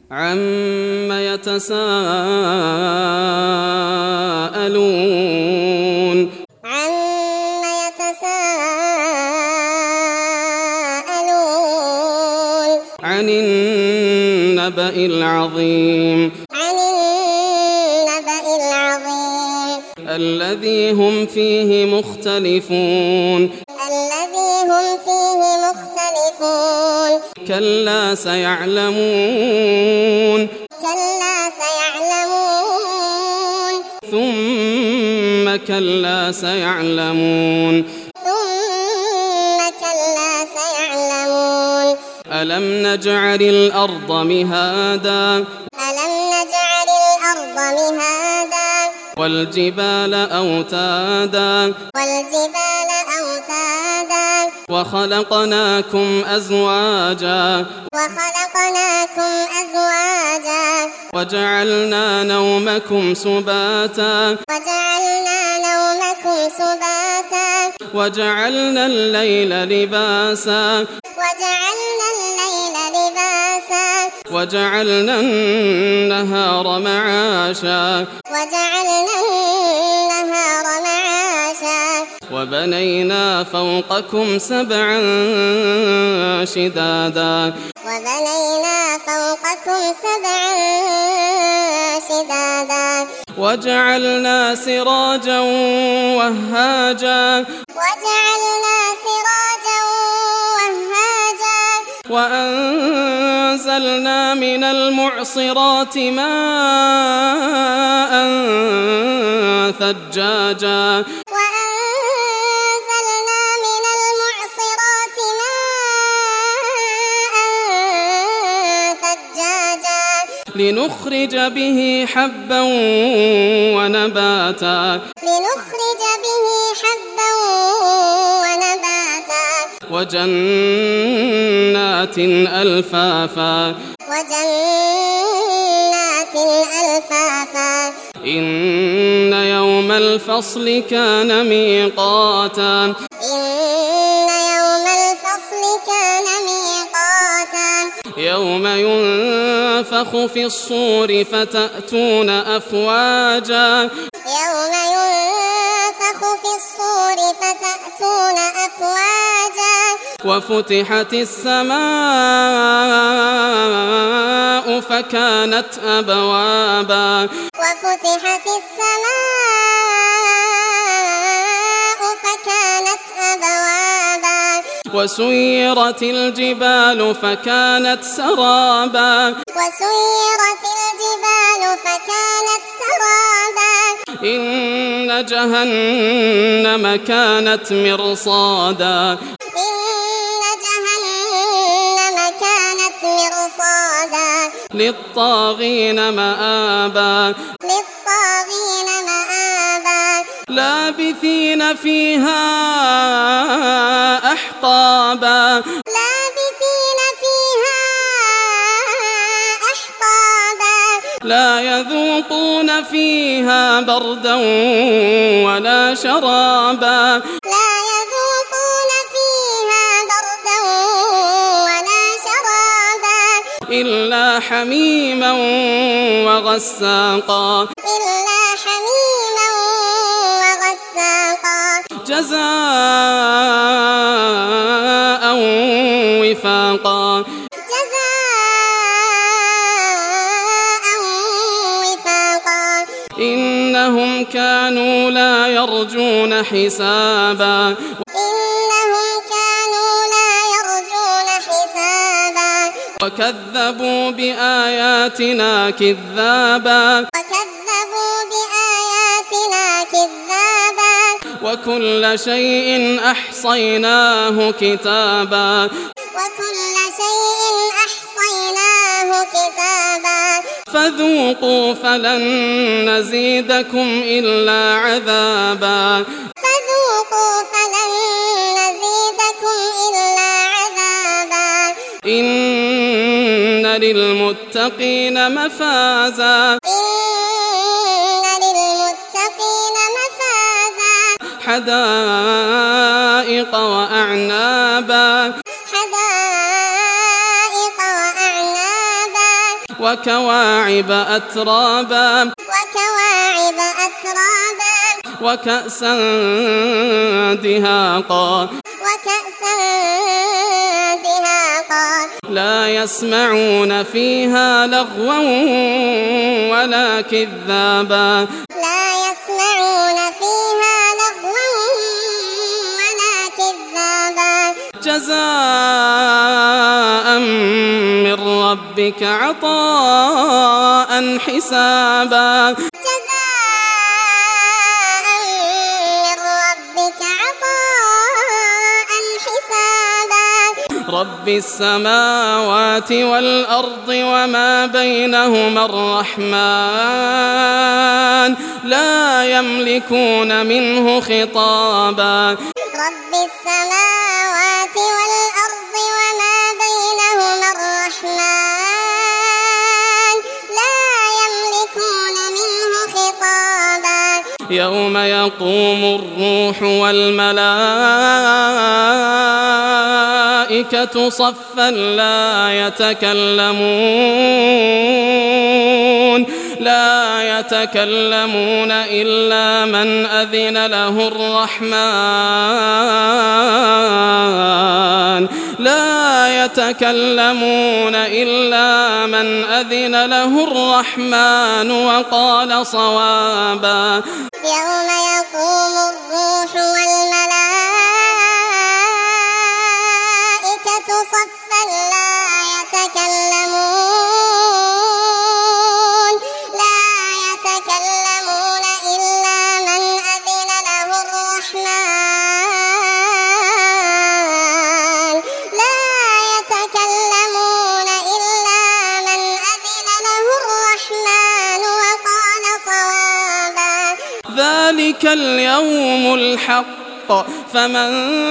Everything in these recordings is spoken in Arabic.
عَمَّ يَتَسَاءَلُونَ عَنِ النَّبَإِ الْعَظِيمِ الَّذِي هُمْ فِيهِ مُخْتَلِفُونَ كَلَّا سَيَعْلَمُونَ ثُمَّ كَلَّا سَيَعْلَمُونَ أَلَمْ نَجْعَلِ الْأَرْضَ مِهَادًا وَالْجِبَالَ أَوْتَادًا وَخَلَقْنَاكُمْ أَزْوَاجًا وَجَعَلْنَا نَوْمَكُمْ سُبَاتًا وَجَعَلْنَا اللَّيْلَ لِبَاسًا وَجَعَلْنَا النَّهَارَ مَعَاشًا وَبَنَيْنَا فَوْقَكُمْ سَبْعًا شِدَادًا وَجَعَلْنَا سِرَاجًا وَهَّاجًا وَأَنزَلْنَا مِنَ الْمُعْصِرَاتِ مَاءً ثَجَّاجًا لنخرج به حبا ونباتا وجنات ألفافا إن يوم الفصل كان ميقاتا يوم ينفخ في الصور فتأتون أفواجا وفتحت السماء فكانت أبوابا وسيرت الجبال فكانت سرابا إن جهنم كانت مرصادا للطاغين مآبا لابثين فيها أحقابا لا يذوقون فيها بردا ولا شرابا إلا حميما وغساقا جزاء وفاقا إنهم كانوا لا يرجون حسابا وكذبوا بآياتنا كذابا وكل شيء أحصيناه كتابا فذوقوا فلن نزيدكم إلا عذابا إن للمتقين مفازا حدائق وأعنابا وكواعب أترابا وكأسا دهاقا لا يسمعون فيها لغوا ولا كذابا جزاء من ربك عطاء حسابا رب السماوات والأرض وما بينهما الرحمن لا يملكون منه خطابا رب السماوات والأرض وما بينهما الرحمن لا يملكون منه خطابا يوم يقوم الروح والملائكة صفا لا يتكلمون إلا من أذن له الرحمن وقال صوابا يوم يقوم الروح والملائكة صفا لا يتكلمون إلا من أذن له الرحمن وقال صوابا ذلك اليوم الحق فمن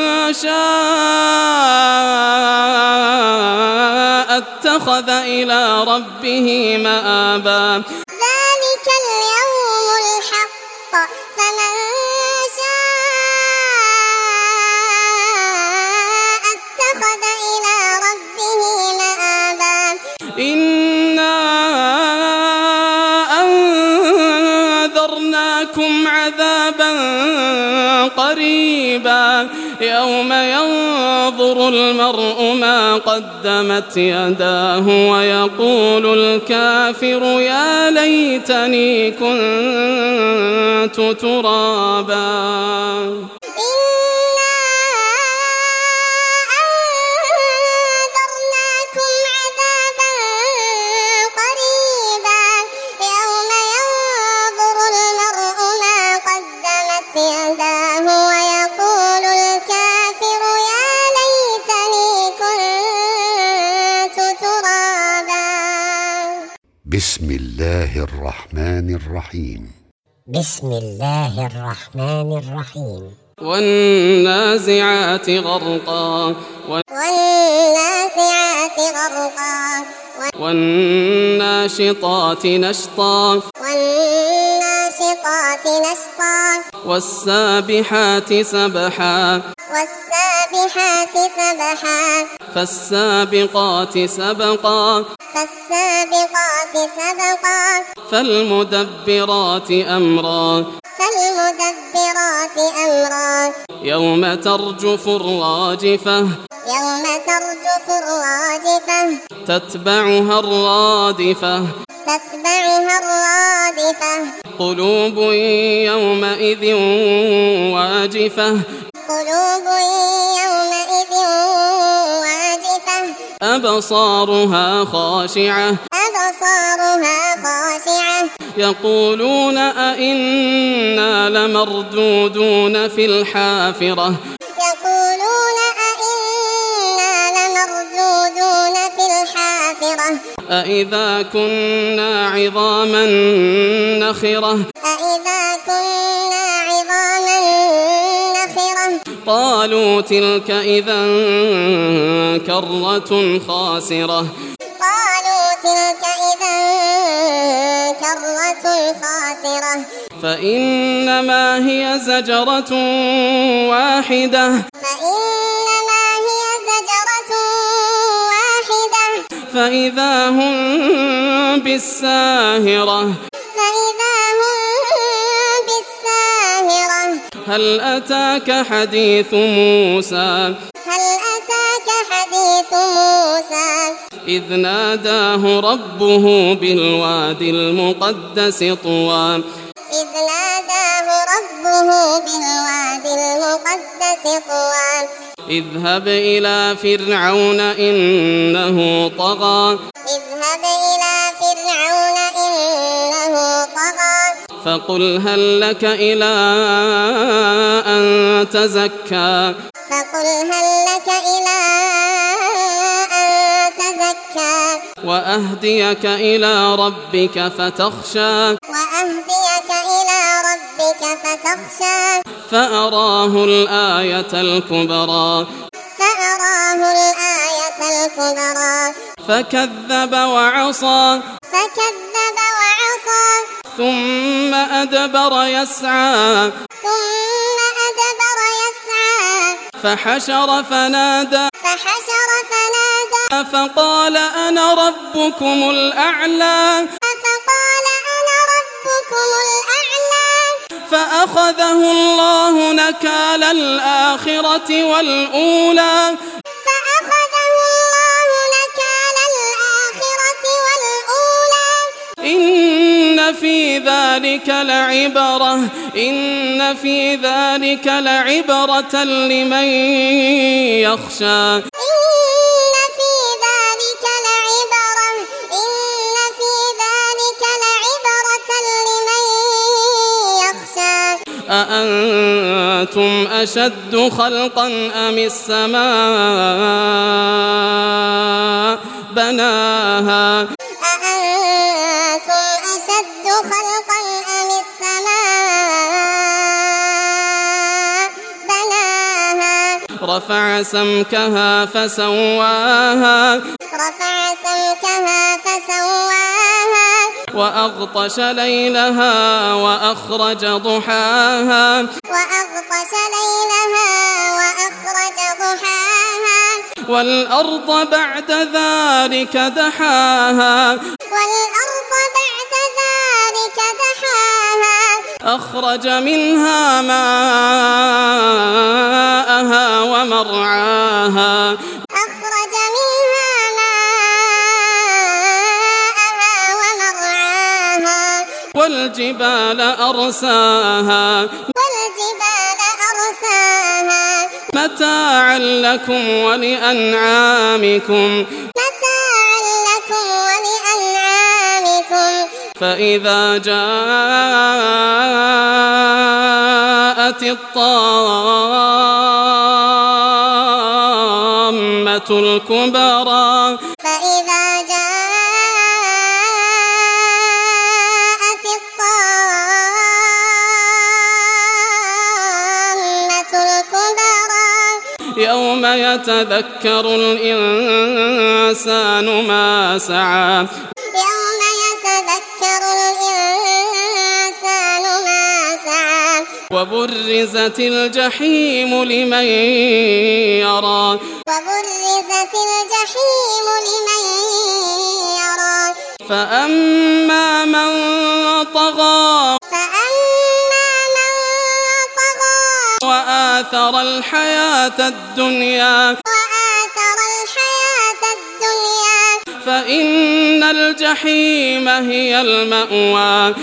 شاء اتخذ إلى ربه مآبا ذلك اليوم الحق فمن شاء اتخذ إلى ربه مآبا إنا أنذرناكم عذابا قريبا يوم ينظر المرء ما قدمت يداه ويقول الكافر يا ليتني كنت ترابا بسم الله الرحمن الرحيم بسم الله الرحمن الرحيم والنازعات غرقا والناشطات نشطا والسابحات سبحا فالسابقات سبقا فالمدبرات أمرا يوم ترجف الراجفة تتبعها الرادفة قلوب يومئذ واجفة أبصارها خاشعة يقولون أئنا لمردودون في الحافرة أإذا كنا عظاما نخرة قالوا تلك إذا كرة خاسرة فإنما هي زجرة واحدة فإذا هم بالساهرة هل أتاك حديث موسى إذ ناداه ربه بالوادي المقدس طوى اذهب إلى فرعون إنه طغى فقل هل لك إلى أن تزكى وأهديك إلى ربك فتخشى فأراه الآية الكبرى فكذب وعصى ثم أدبر يسعى فحشر فنادى فقال أنا ربكم الأعلى فأخذه الله نكال الآخرة والأولى إن في ذلك لعبرة لمن يخشى أأنتم أشد خلقا أم السماء بناها رفع سمكها فسواها وأغطش ليلها وأخرج ضحاها والأرض بعد ذلك دحاها أخرج منها ماءها ومرعاها والجبال أرساها متاعا لكم ولأنعامكم فإذا جاءت الطامة الكبرى يوم يتذكر الإنسان ما سعى وبرزت الجحيم لمن يرى فأما من طغى وآثر الحياة الدنيا فإن الجحيم هي المأوى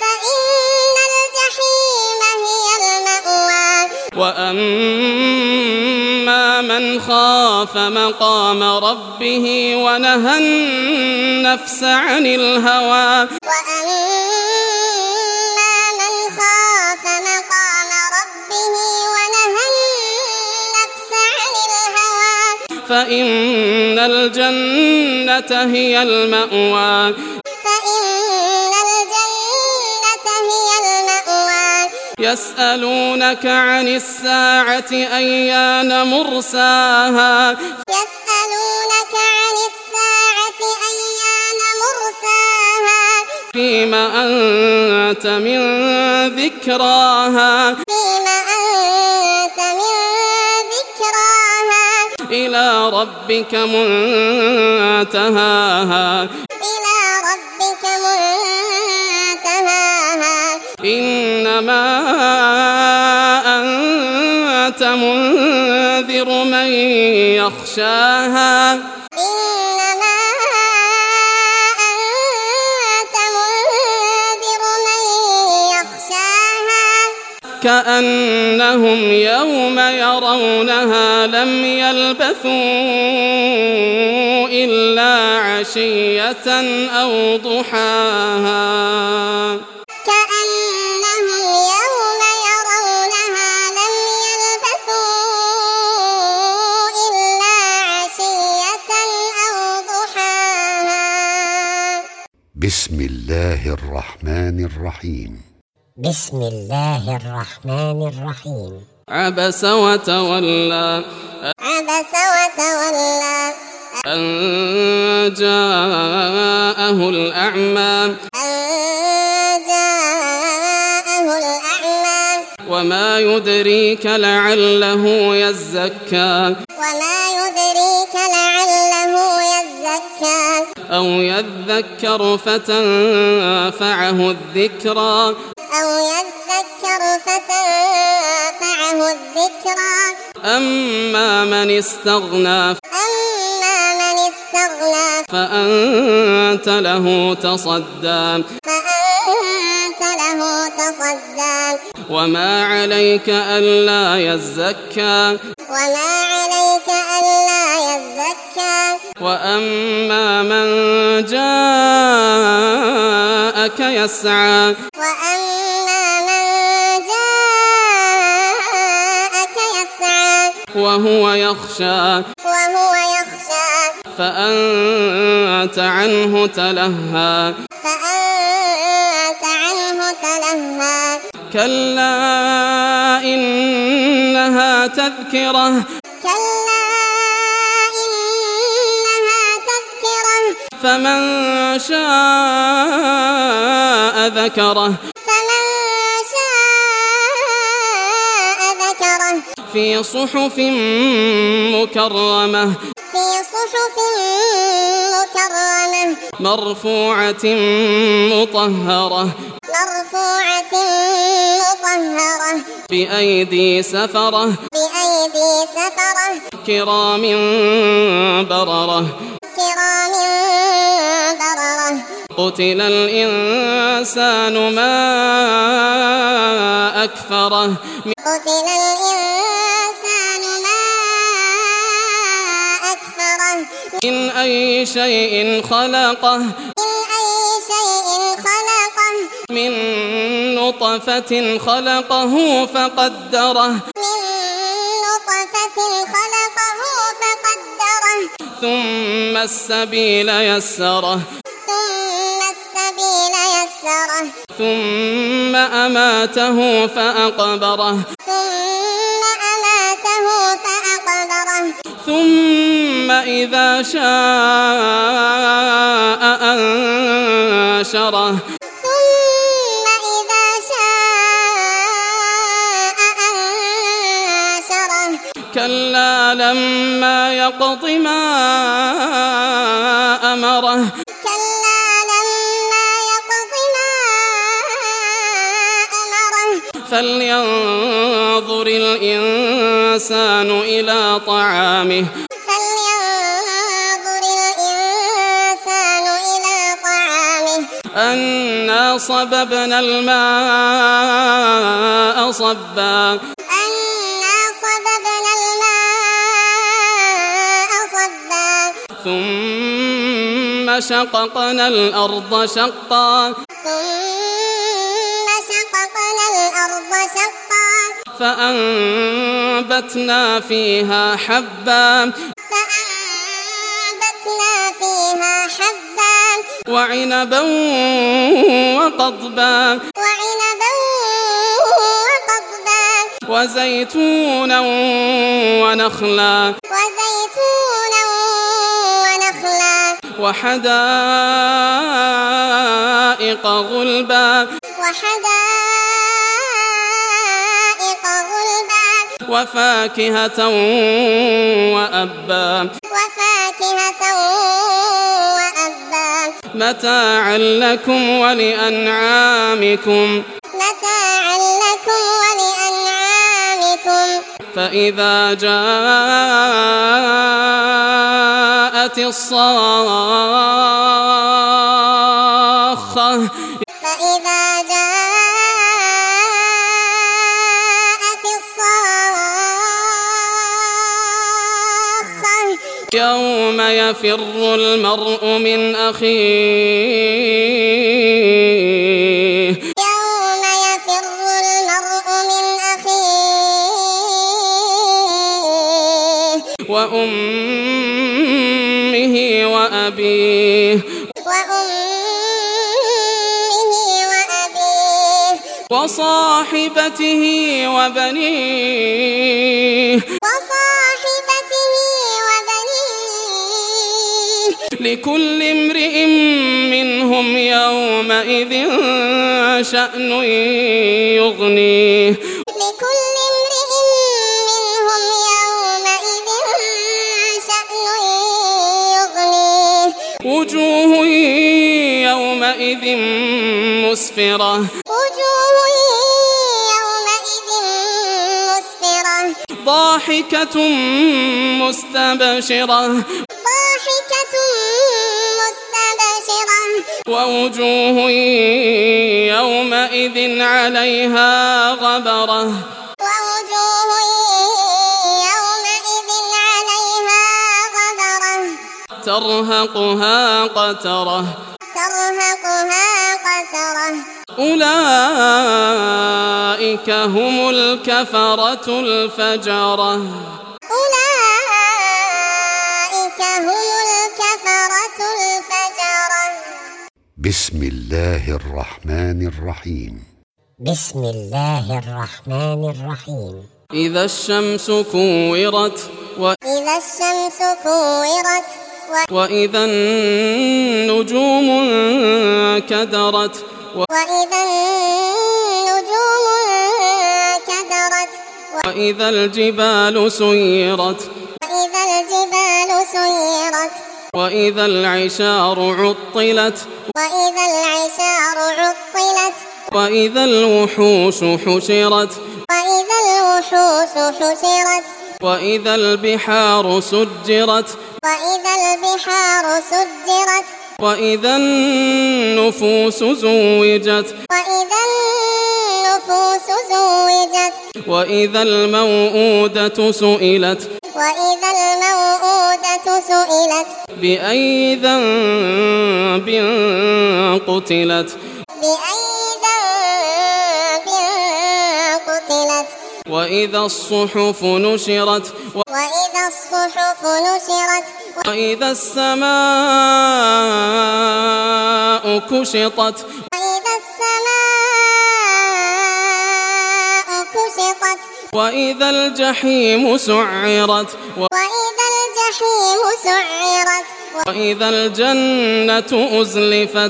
وأما من خاف مقام ربه ونهى النفس عن الهوى فإن الجنة هي المأوى يسألونك عن الساعة أيان مرساها فيم أنت من ذكراها إلى ربك منتهاها إنما أنت منذر من يخشاها كأنهم يوم يرونها لم يلبثوا إلا عشية أو ضحاها بسم الله الرحمن الرحيم بسم الله الرحمن الرحيم عبس وتولى أن جاءه الأعمى وما يدريك لعله يزكى أو يذكر فتنفعه الذكرى أما من استغنى فأنت له تصدى وما عليك ألا يزكى وأما من جاءك يسعى وهو يخشى فأنت عنه تلهى كلا إنها تذكرة فمن شاء ذكره في صحف مكرمة مرفوعة مطهرة بأيدي سفرة كرام بررة قتل الإنسان ما أكفره من أي شيء خلقه من نطفة خلقه فقدره ثم السبيل يسره ثم أماته فأقبره ثم إذا شاء أنشره كلا لما يقض ما أمره فلينظر الإنسان إلى طعامه أنا صببنا الماء صبا ثم شققنا الأرض شقا فأنبتنا فيها حبا وعنبا وقضبا وزيتونا ونخلا وحدائق غلبا وفاكهة وأبا متاعا لكم ولأنعامكم فإذا جاءت الصاخة يوم يفر المرء من أخيه وأمه وأبيه وصاحبته وبنيه لكل امرئ منهم يومئذ شأن يغنيه وجوه يومئذ مسفرة ضاحكة مستبشرة ووجوه يومئذ عليها غبرة ترهقها قترة أولئك هم الكفرة الفجرة بسم الله الرحمن الرحيم بسم الله الرحمن الرحيم إذا الشمس كورت وإذا النجوم انكدرت وإذا الجبال سيرت وإذا العشار عطلت وإذا الوحوش حشرت وإذا البحار سجرت وإذا النفوس زوجت وإذا الموءودة سئلت بأي ذنب قتلت وإذا الصحف نشرت وإذا السماء كشطت وإذا الجحيم سعرت وإذا الجنة أزلفت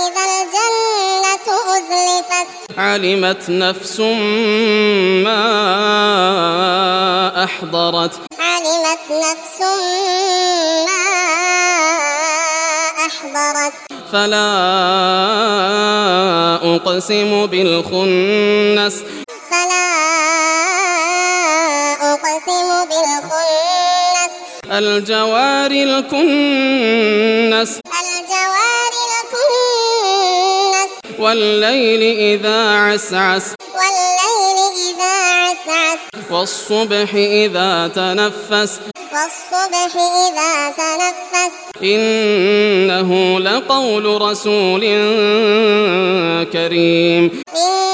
علمت نفس ما أحضرت فلا أقسم بالخنس الجوار الكنس والليل إذا عسعس والصبح إذا تنفس إنه لقول رسول كريم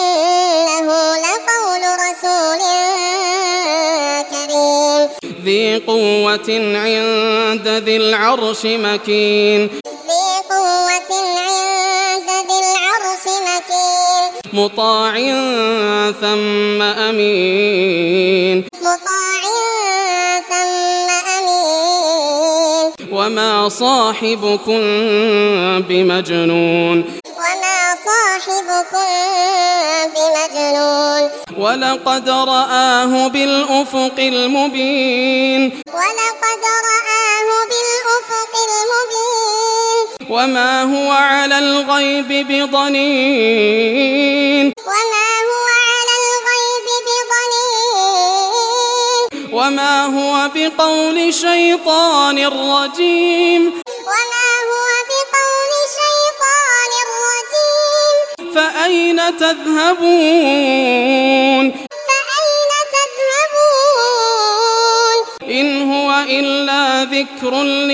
ذي قوة عند ذي العرش مكين مطاع ثم أمين وما صاحبكم بمجنون ولقد رآه بالأفق المبين وما هو على الغيب بضنين وما هو بقول شيطان رجيم فأين تذهبون إن هو إلا ذكر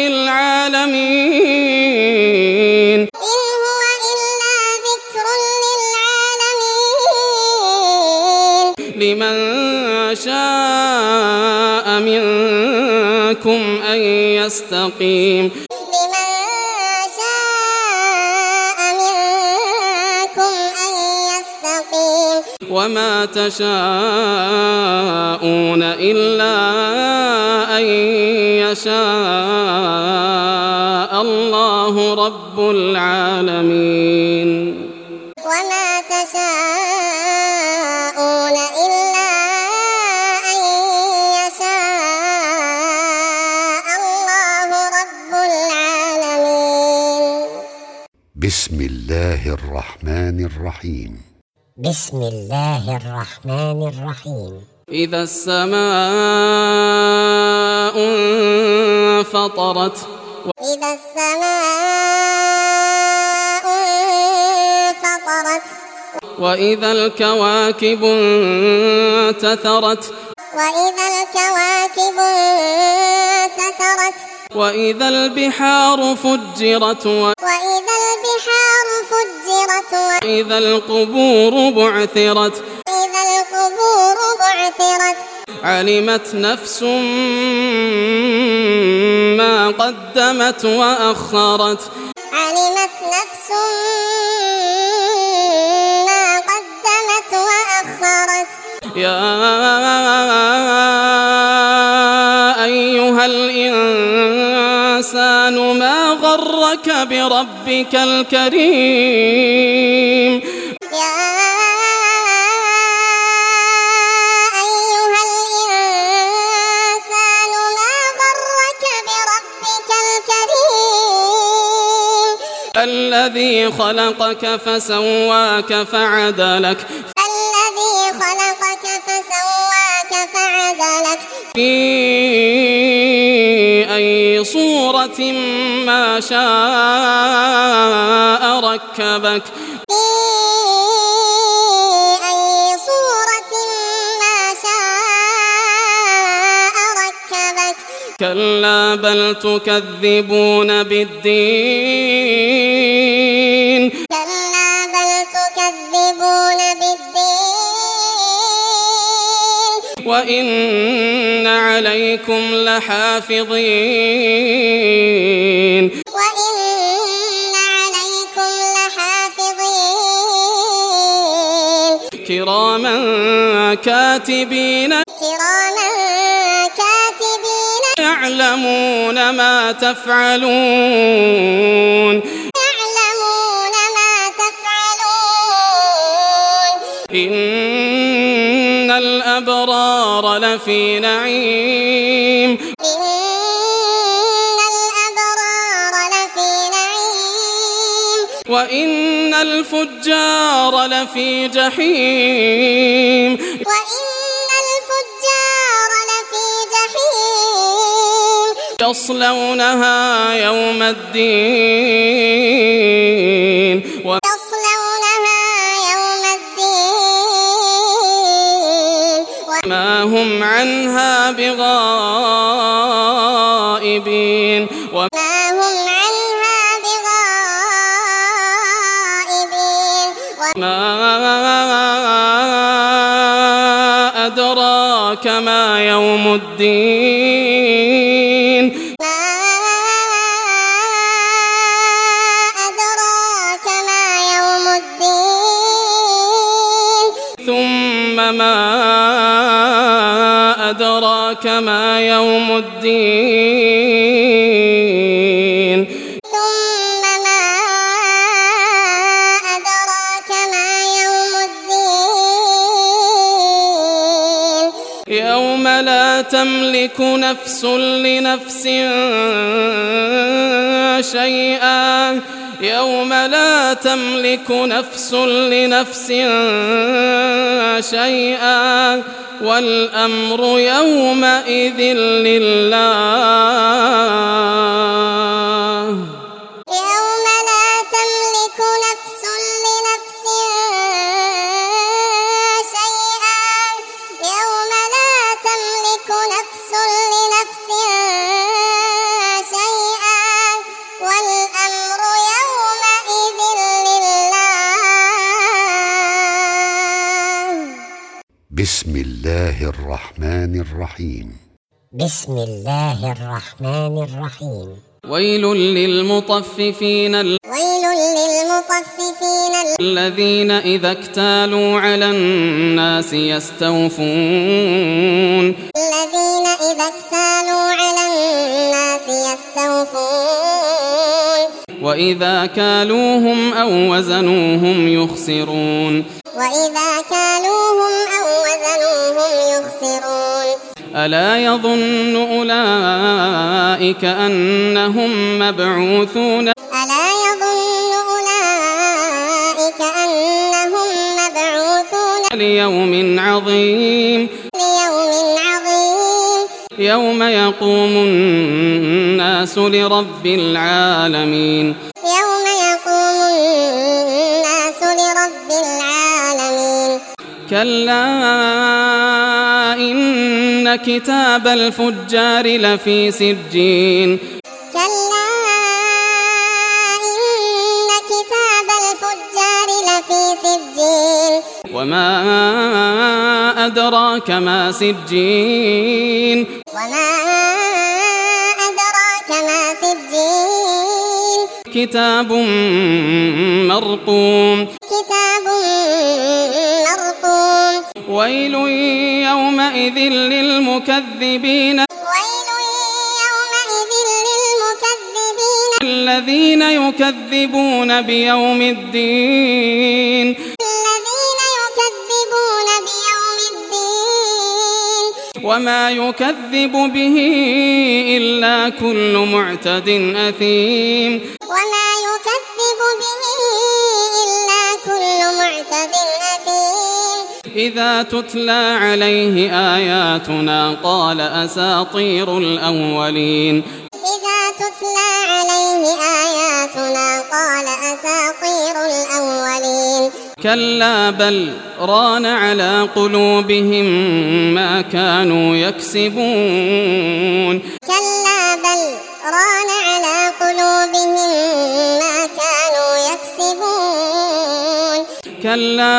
للعالمين لمن شاء منكم أن يستقيم وما تشاءون إلا أن يشاء الله رب العالمين وما تشاءون إلا أن يشاء الله رب العالمين. بسم الله الرحمن الرحيم. بسم الله الرحمن الرحيم. إذا السماء انفطرت إذا السماء انفطرت وإذا الكواكب انتثرت وإذا الكواكب انتثرت وإذا البحار فجرت وإذا البحار فجرت وإذا القبور بعثرت وإذا القبور بعثرت علمت نفس ما قدمت وأخرت علمت نفس ما قدمت وأخرت يا أيها الإنسان ما غرك بربك الكريم يا أيها الإنسان ما غرك بربك الكريم الذي خلقك فسواك فعدلك الذي خلقك فسواك فعدلك في أي صورة ما شاء ركبك في أي صورة ما شاء ركبك كلا بل تكذبون بالدين كلا بل تكذبون بالدين وإن عليكم لحافظين وإن عليكم لحافظين كراما كاتبين يعلمون ما تفعلون إن الأبرار لفي نعيم وإن الفجار لفي جحيم يصلونها يوم الدين وما هم عنها بغائبين ما أدراك ما يوم الدين ثم ما أدراك ما يوم الدين يوم لا تملك نفس لنفس شيئا يوم لا تملك نفس لنفس شيئا والأمر يومئذ لله. يوم لا تملك نفس لنفس شيئا يوم لا تملك نفس لنفس شيئا والأمر يومئذ لله. بسم الله الرحمن الرحيم. بسم الله الرحمن الرحيم. ويل للمطففين الذين إذا اكتالوا على الناس يستوفون وإذا كالوهم أو وزنوهم يخسرون. ألا يظن أولئك أنهم مبعوثون ليوم عظيم يوم يقوم الناس لرب العالمين. كلا إن كتاب الفجار لفي سجين وما أدراك ما سجين كتاب مرقوم ويل يومئذ للمكذبين الذين يكذبون بيوم الدين وما يكذب به إلا كل معتد أثيم. إذا تتلى عليه آياتنا قال أساطير الأولين. كلا بل ران على قلوبهم ما كانوا يكسبون. كلا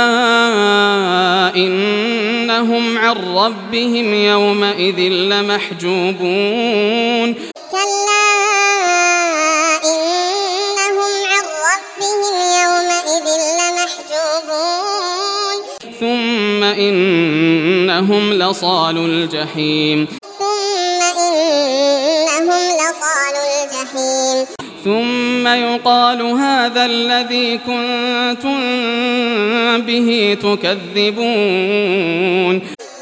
إنهم عن ربهم يومئذ لمحجوبون. ثم إنهم لصال الجحيم. ثم يقال هذا الذي كنتم به تكذبون.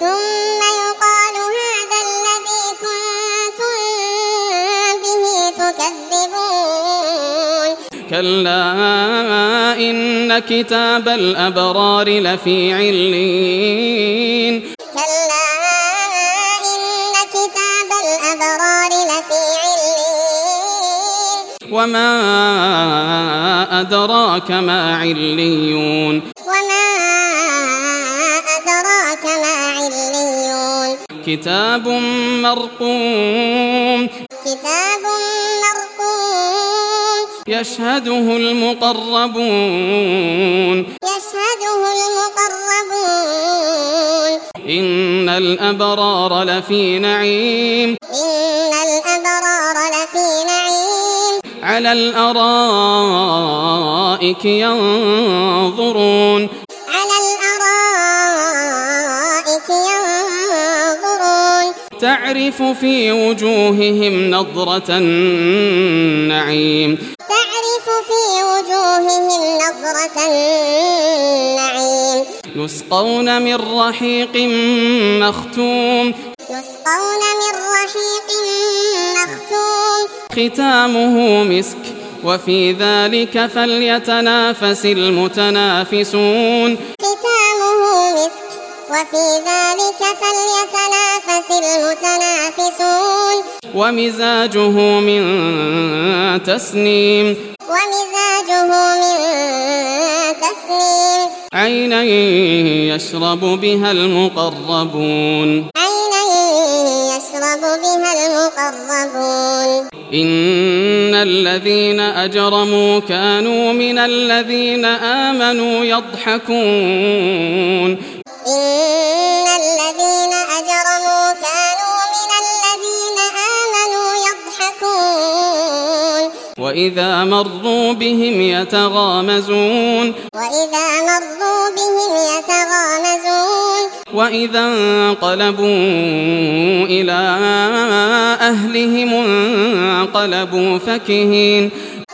كلا إن كتاب الأبرار لفي عليين. وما أدراك ما عليون. كتاب مرقوم يشهده المقربون. إن الأبرار لفي نعيم. على الأرائك ينظرون. تعرف في وجوههم نضرة النعيم. يسقون من رحيق مختوم. ختامه مسك وفي ذلك فليتنافس المتنافسون ختامه مسك وفي ذلك فليتنافس المتنافسون ومزاجه من تسنيم عينا يشرب بها المقربون إن الذين أجرموا كانوا من الذين آمنوا يضحكون وإذا مروا بهم يتغامزون وإذا انقلبوا إلى أهلهم انقلبوا فكهين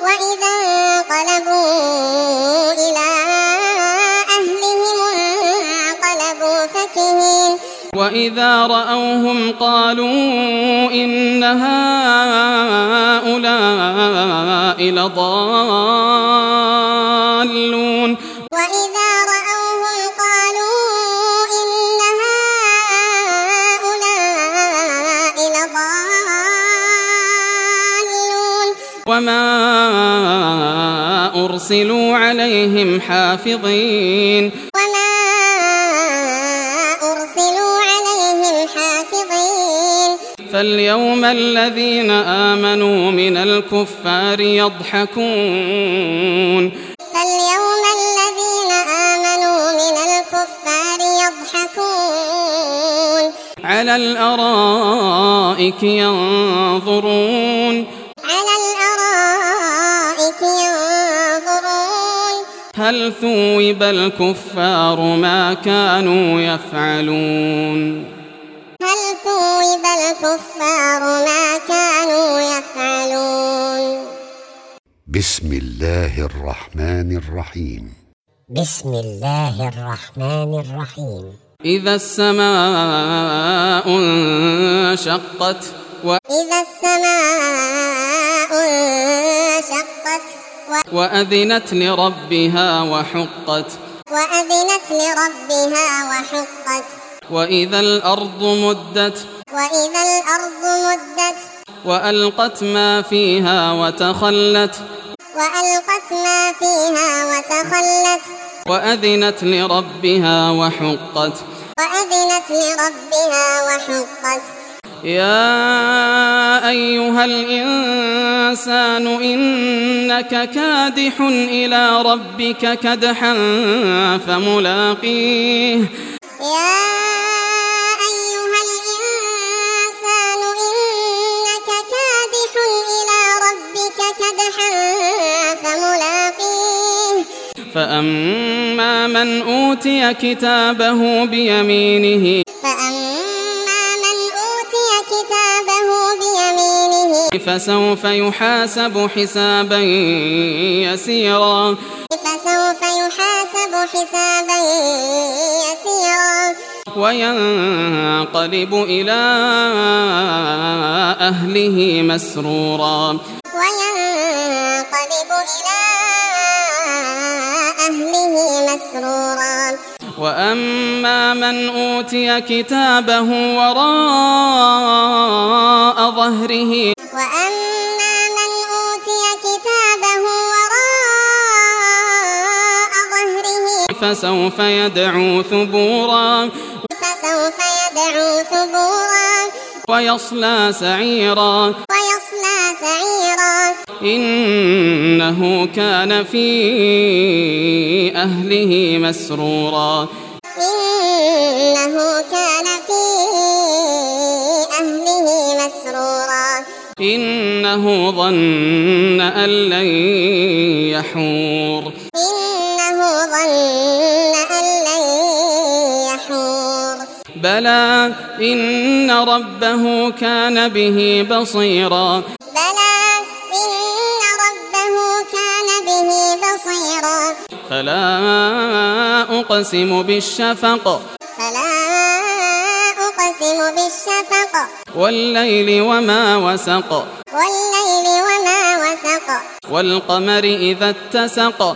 وإذا رأوهم قالوا إن هؤلاء لضالون وما أرسلوا عليهم حافظين فاليوم الذين آمنوا من الكفار يضحكون على الأرائك ينظرون هل ثوب الكفار ما كانوا يفعلون بسم الله الرحمن الرحيم بسم الله الرحمن الرحيم إذا السماء انشقت وأذنت لربها وحقت وإذا الأرض مدت وألقت ما فيها وتخلت وأذنت لربها وحقت يا أيها الإنسان إنك كادح إلى ربك كدحا فملاقيه فأما من أوتي كتابه بيمينه فسوف يحاسب حسابا يسيرا وينقلب إلى أهله مسرورا وأما من أوتي كتابه وراء ظهره فسوف يدعو ثبورا ويصلى سعيرا إنه كان في أهله مسرورا إنه ظن أن لن يحور بلى إن ربه كان به بصيرا فلا أقسم بالشفق والليل وما وسق والقمر إذا اتسق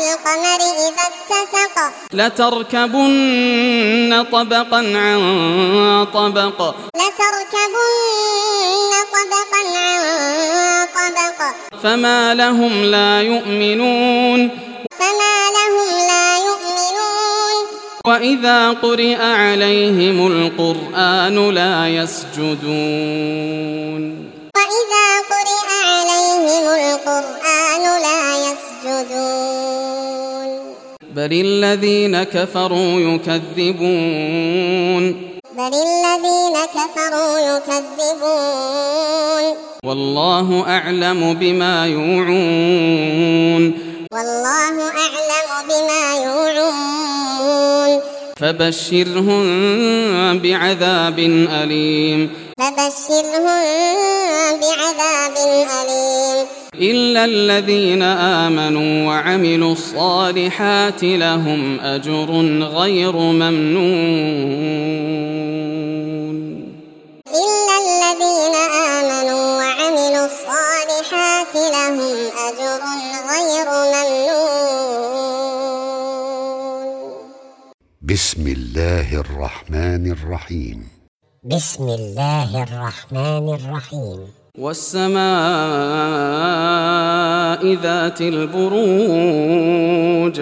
لتركبن طبقا عن طبق فما لهم لا يؤمنون وإذا قرئ عليهم القرآن لا يسجدون بل الذين كفروا يكذبون والله أعلم بما يوعون فبشرهم بعذاب أليم إلا الذين آمنوا وعملوا الصالحات لهم أجر غير ممنون بسم الله الرحمن الرحيم بسم الله الرحمن الرحيم والسماء ذات البروج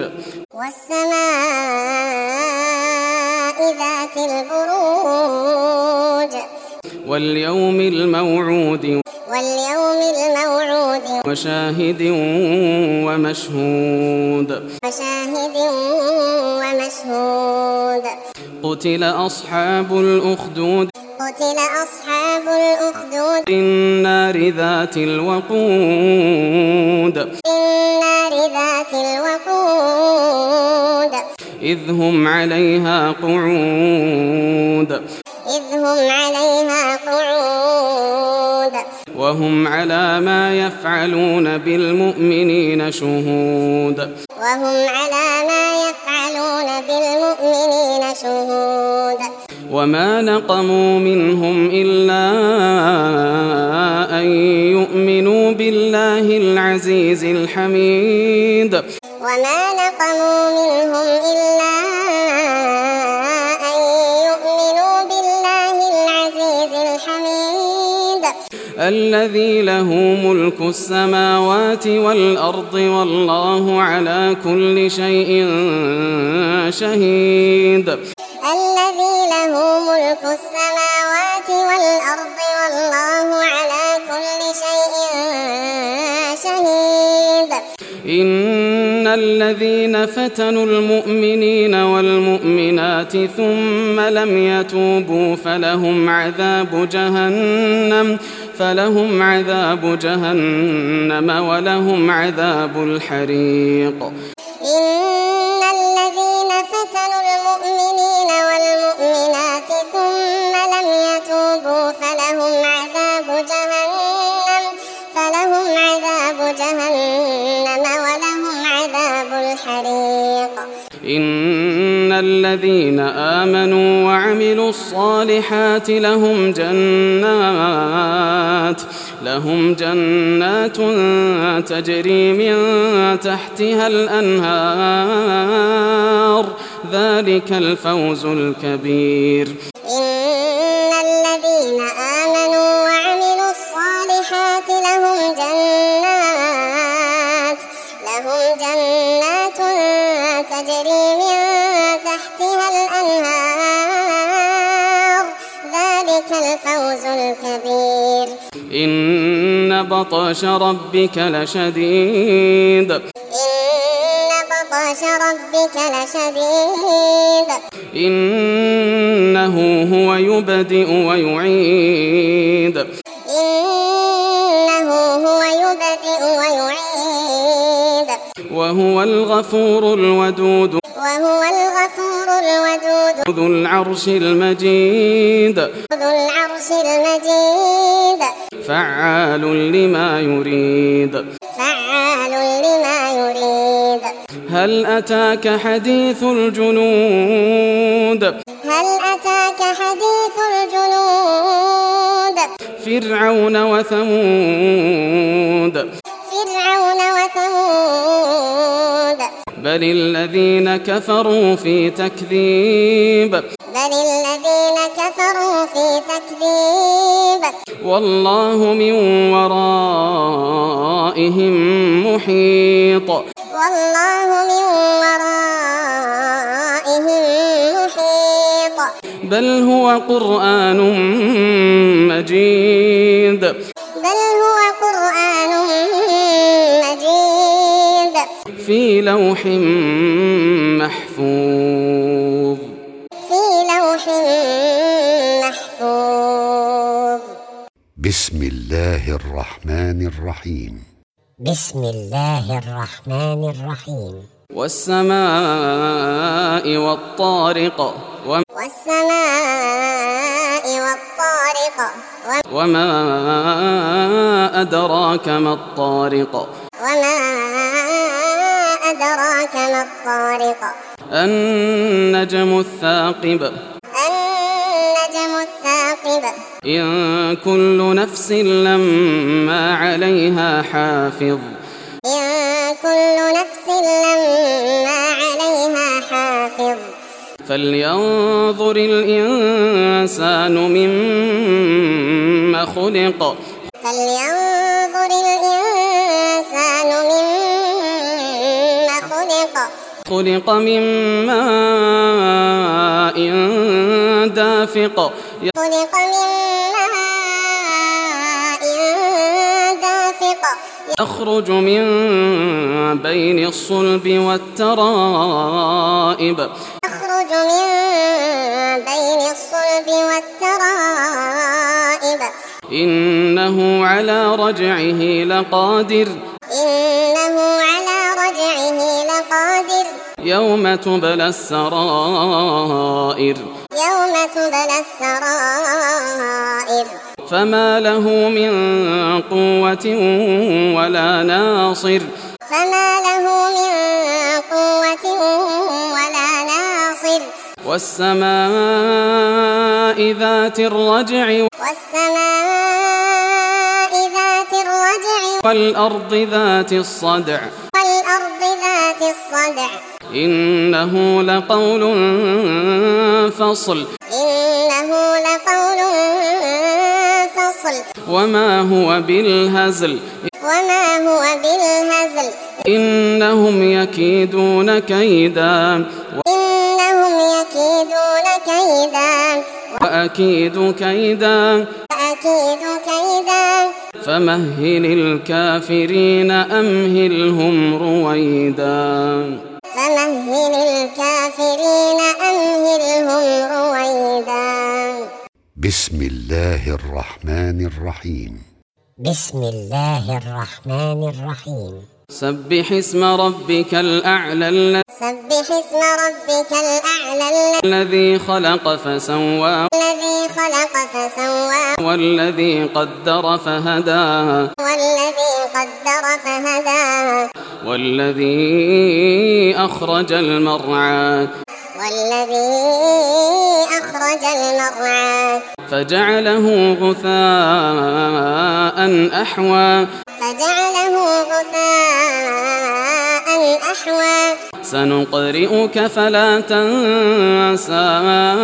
واليوم الموعود وشاهد ومشهود قتل أصحاب الأخدود النار ذات الوقود إذ هم عليها قعود وهم على ما يفعلون بالمؤمنين شهود وما نقموا منهم إلا أن يؤمنوا بالله العزيز الحميد الذي له ملك السماوات والأرض والله على كل شيء شهيد إن الذين فتنوا المؤمنين والمؤمنات ثم لم يتوبوا فلهم عذاب جهنم ولهم عذاب الحريق إن الذين فتنوا المؤمنين والمؤمنات ثم لم يتوبوا فلهم عذاب جهنم ولهم عذاب الحريق إن الذين آمنوا وعملوا الصالحات لهم جنات تجري من تحتها الأنهار ذلك الفوز الكبير إن الذين آمنوا وعملوا الصالحات لهم جنات تجري من تحتها الأنهار ذلك الفوز الكبير إن بطش ربك لشديد إنه هو يبدئ ويعيد وهو الغفور الودود ذو العرش المجيد فعال لما يريد هل أتاك حديث الجنود فرعون وثمود بل الذين كفروا في تكذيب والله من ورائهم محيط بل هو قرآن مجيد في لوح محفوظ بسم الله الرحمن الرحيم بسم الله الرحمن الرحيم والسماء والطارق وما أدراك ما الطارق النجم الثاقب إن كل نفس لما عليها حافظ فلينظر الإنسان مما خلق خلق من ماء دافق يخرج من بين الصلب والترائب إنه على رجعه لقادر يوم تبلى السرائر فما له من قوة ولا ناصر والسماء ذات الرجع والأرض ذات الصدع إنه لقول فصل وما هو بالهزل إنهم يكيدون كيدا وأكيد كيدا فمهل الكافرين أمهلهم رويدا بسم الله الرحمن الرحيم بسم الله الرحمن الرحيم سبح اسم ربك الأعلى الذي خلق فسوى والذي قدر فهدى والذي أخرج المرعى فجعله غثاء أحوى سنقرئك فلا تنسى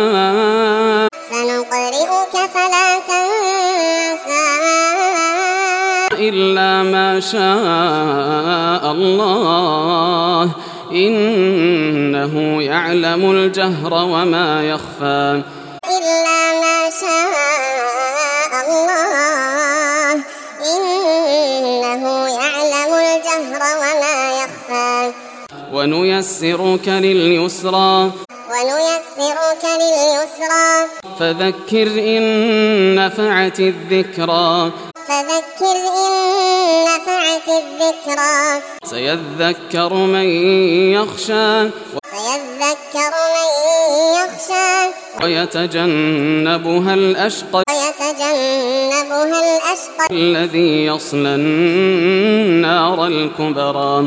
إلا ما شاء الله إنه يعلم الجهر وما يخفى ونيسرك لليسرى فذكر إن نفعت الذكرى سيذكر من يخشى ويتجنبها الأشقى الذي يصلى النار الكبرى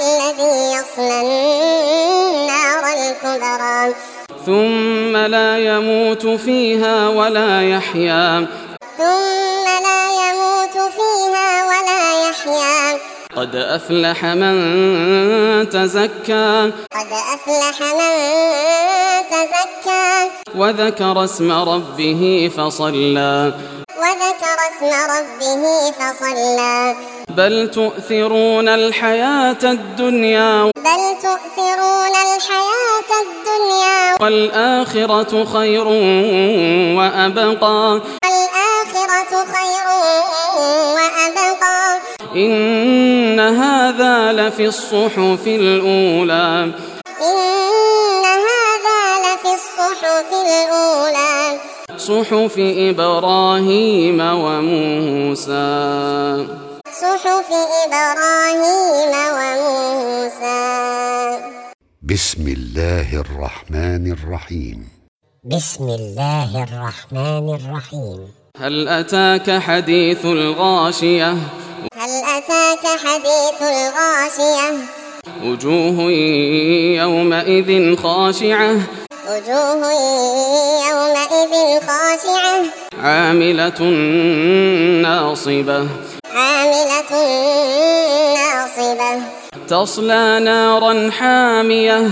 ثم لا يموت فيها ولا يحيا قد أفلح من تزكى وذكر اسم ربه فصلى بل تؤثرون الحياة الدنيا والآخرة خير وأبقى إن هذا لفي الصحف الأولى صحف إبراهيم وموسى بسم الله الرحمن الرحيم بسم الله الرحمن الرحيم هل أتاك حديث الغاشية وجوه يومئذ خاشعة عاملة ناصبة تصلى نارا حامية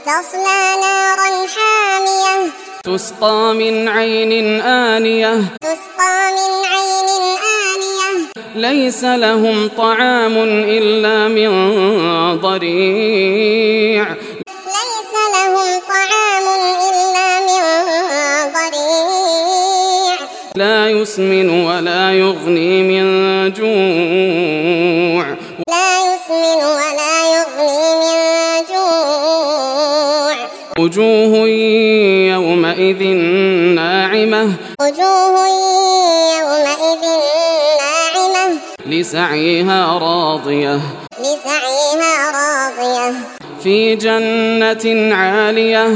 تسقى من عين آنية ليس لهم طعام إلا من ضريع لا يسمن ولا يغني من جوع وجوه يومئذ ناعمة لسعيها راضية في جنة عالية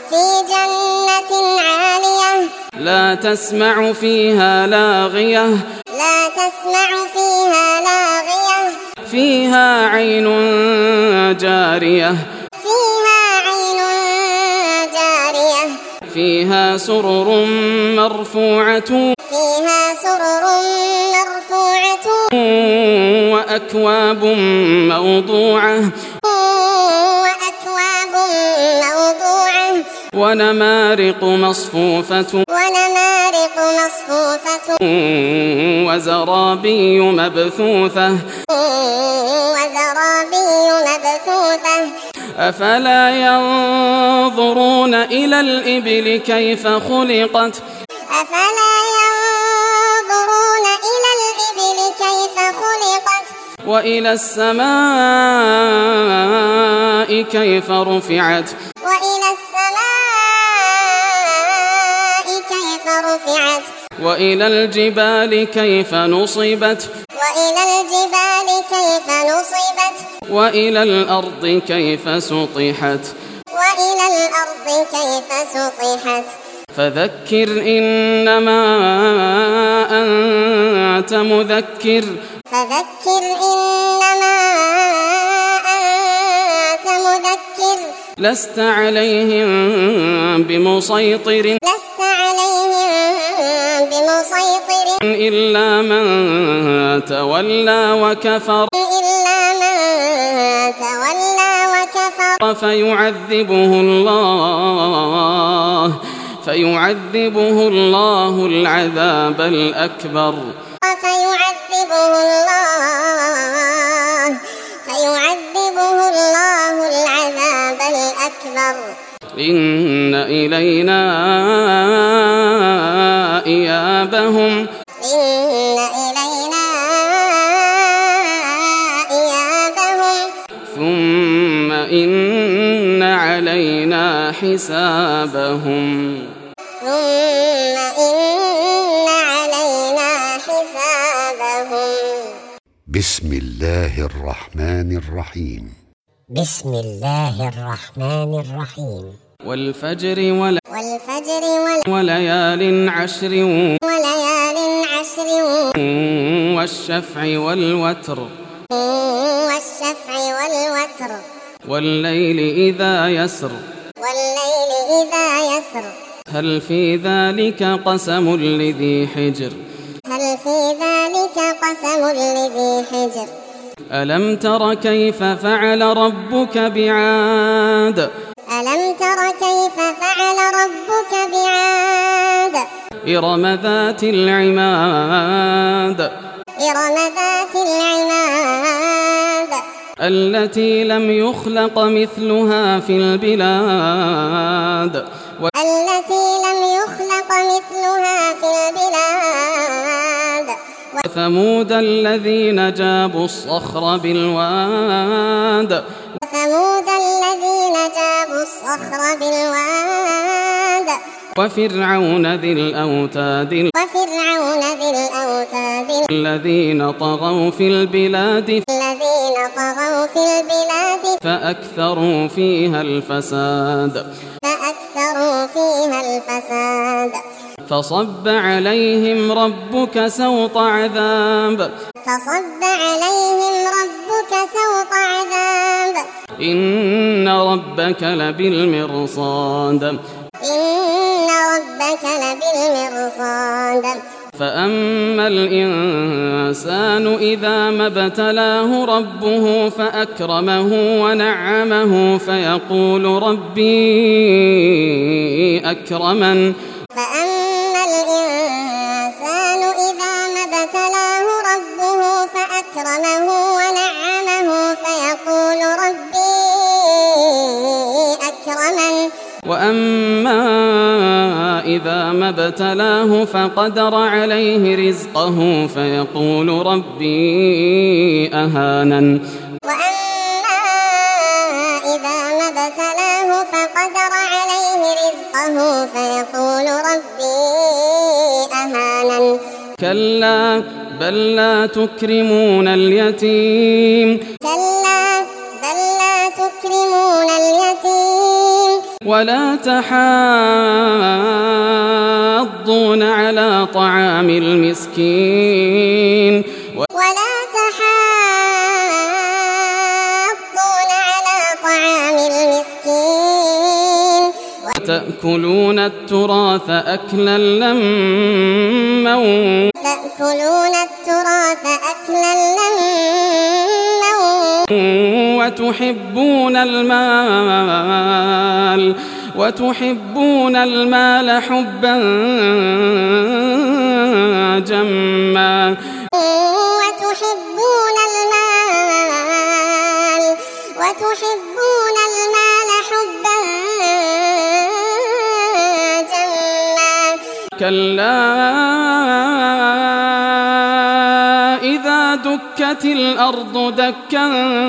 لا تسمع فيها لاغية فيها عين جارية فيها سرر مرفوعة وأكواب موضوعة ونمارق مصفوفة وزرابي مبثوثة أفلا ينظرون إلى الإبل كيف خلقت وإلى السماء كيف رفعت وإلى الجبال كيف نصبت وإلى الأرض كيف سطحت فذكر إنما أنت مذكر لست عليهم بمسيطر إلا من تولى وكفر فيعذبه الله العذاب الأكبر إن إلينا إيابهم ثم إن علينا حسابهم بسم الله الرحمن الرحيم بسم الله الرحمن الرحيم والفجر وليال عشر والشفع والوتر والليل إذا يسر هل في ذلك قسم لذي حجر ألم تر كيف فعل ربك بعاد ألم تر كيف فعل ربك بعاد إرم ذات العماد إرم ذات العماد التي لم يخلق مثلها في البلاد التي لم يخلق مثلها في البلاد وثمود الذين جابوا الصخر بالواد وثمود الذين جابوا الصخر بالواد وفرعون ذي الأوتاد الذين طغوا في البلاد فأكثروا فيها الفساد فصب عليهم ربك سوط عذاب إن ربك لبالمرصاد فأما الإنسان إذا ما ابتلاه ربه فأكرمه ونعمه فيقول ربي أكرمن فأما الإنسان إذا ما ابتلاه ربه فأكرمه ونعمه فيقول ربي أكرمن وأما إذا ما ابتلاه فقدر عليه رزقه فيقول ربي أهانن وأما إذا ما ابتلاه فقدر عليه رزقه فيقول ربي أهانن كلا بل لا تكرمون اليتيم ولا تحاضون على طعام المسكين وتأكلون التراث أكلا لما وتحبون المال حبا جما كلا إذا دكت الأرض دكا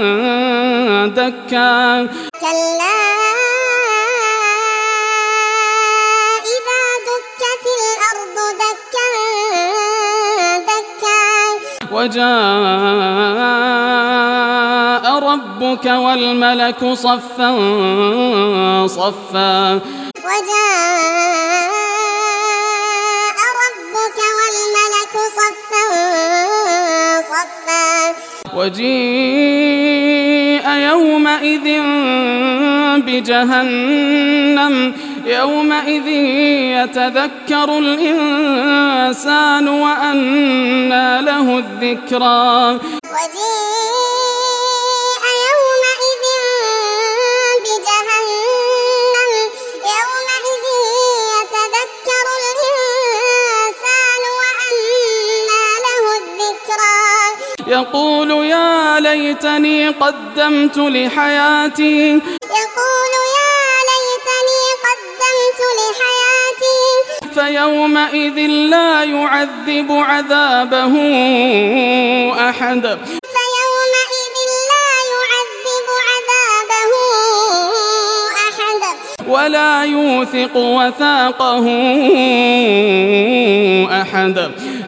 دكا وجاء ربك والملك صفا صفا وجيء يومئذ بجهنم يومئذ يتذكر الإنسان وأنى له الذكرى وجيء يومئذ بجهنم يومئذ يتذكر الإنسان وأنى له الذكرى يقول يا ليتني قدمت لحياتي فيومئذ لا يعذب عذابه أحد ولا يوثق وثاقه أحد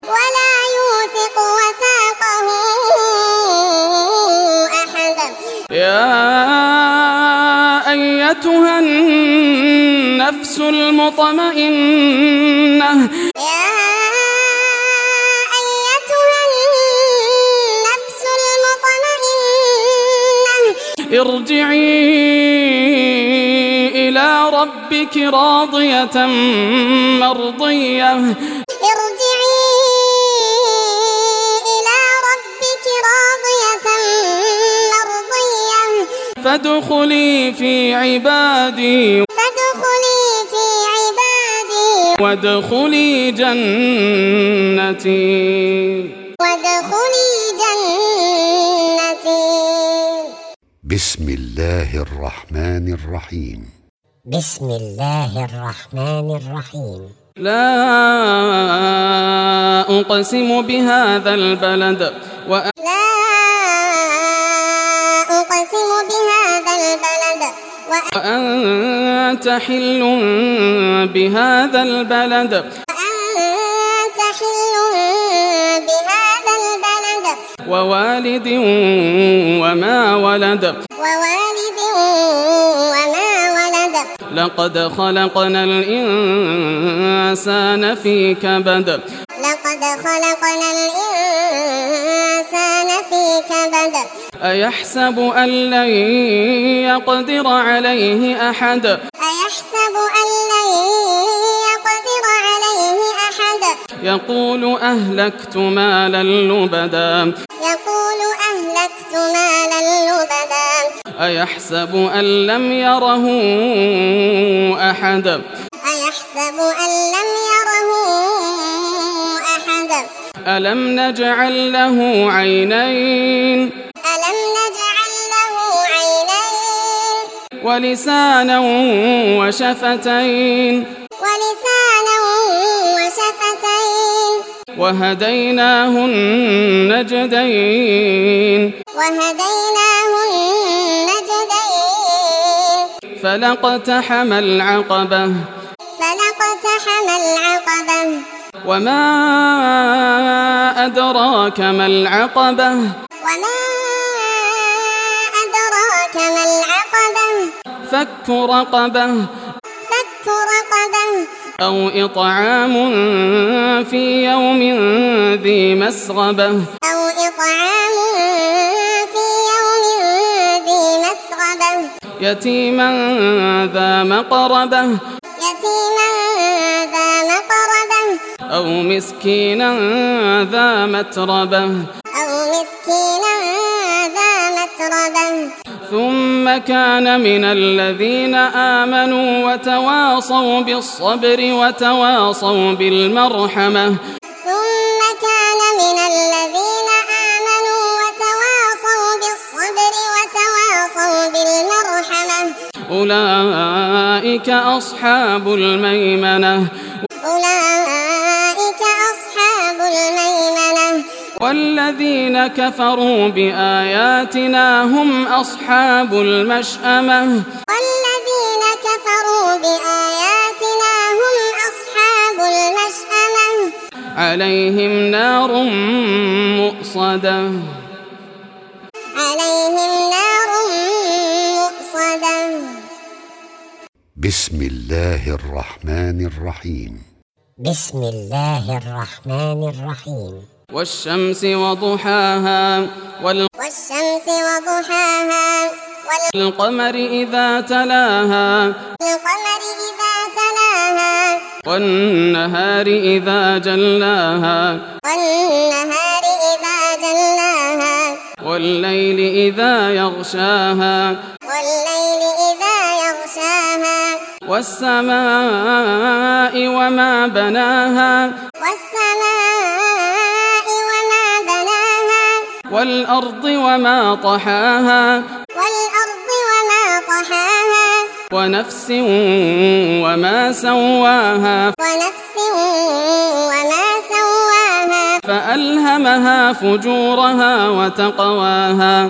يا أيتها النفس المطمئنة ارجعي إلى ربك راضية مرضية ارجعي إلى ربك راضية فادخلي في عبادي وادخلي جنتي. بسم الله الرحمن الرحيم. بسم الله الرحمن الرحيم. لا أقسم بهذا البلد وأنت حل بهذا البلد ووالد وما ولد. لقد خلقنا الإنسان في كبد. أيحسب أن لن يقدر عليه أحد. يقول أهلكت مالا لبدا. أيحسب أن لم يره أحد. ألم نجعل له عينين ولسانا وشفتين وهديناه النجدين. فلاقتحم العقبة وما أدراك ما العقبة. فك رقبة أو إطعام في يوم ذي مسغبة. يتيما ذا مقربة أو مسكينا ذا متربة. ثم كان من الذين آمنوا وتواصوا بالصبر وتواصوا بالمرحمة. أولئك أصحاب الميمنة. والذين كفروا بآياتنا هم أصحاب المشأمة. عليهم نار مؤصدة. بسم الله الرحمن الرحيم. بسم الله الرحمن الرحيم. والشمس وضحاها والقمر إذا تلاها والنهار إذا جلاها والليل إذا يغشاها والسماء وما بناها والأرض وما طحاها ونفس وما سواها فألهمها فجورها وتقواها.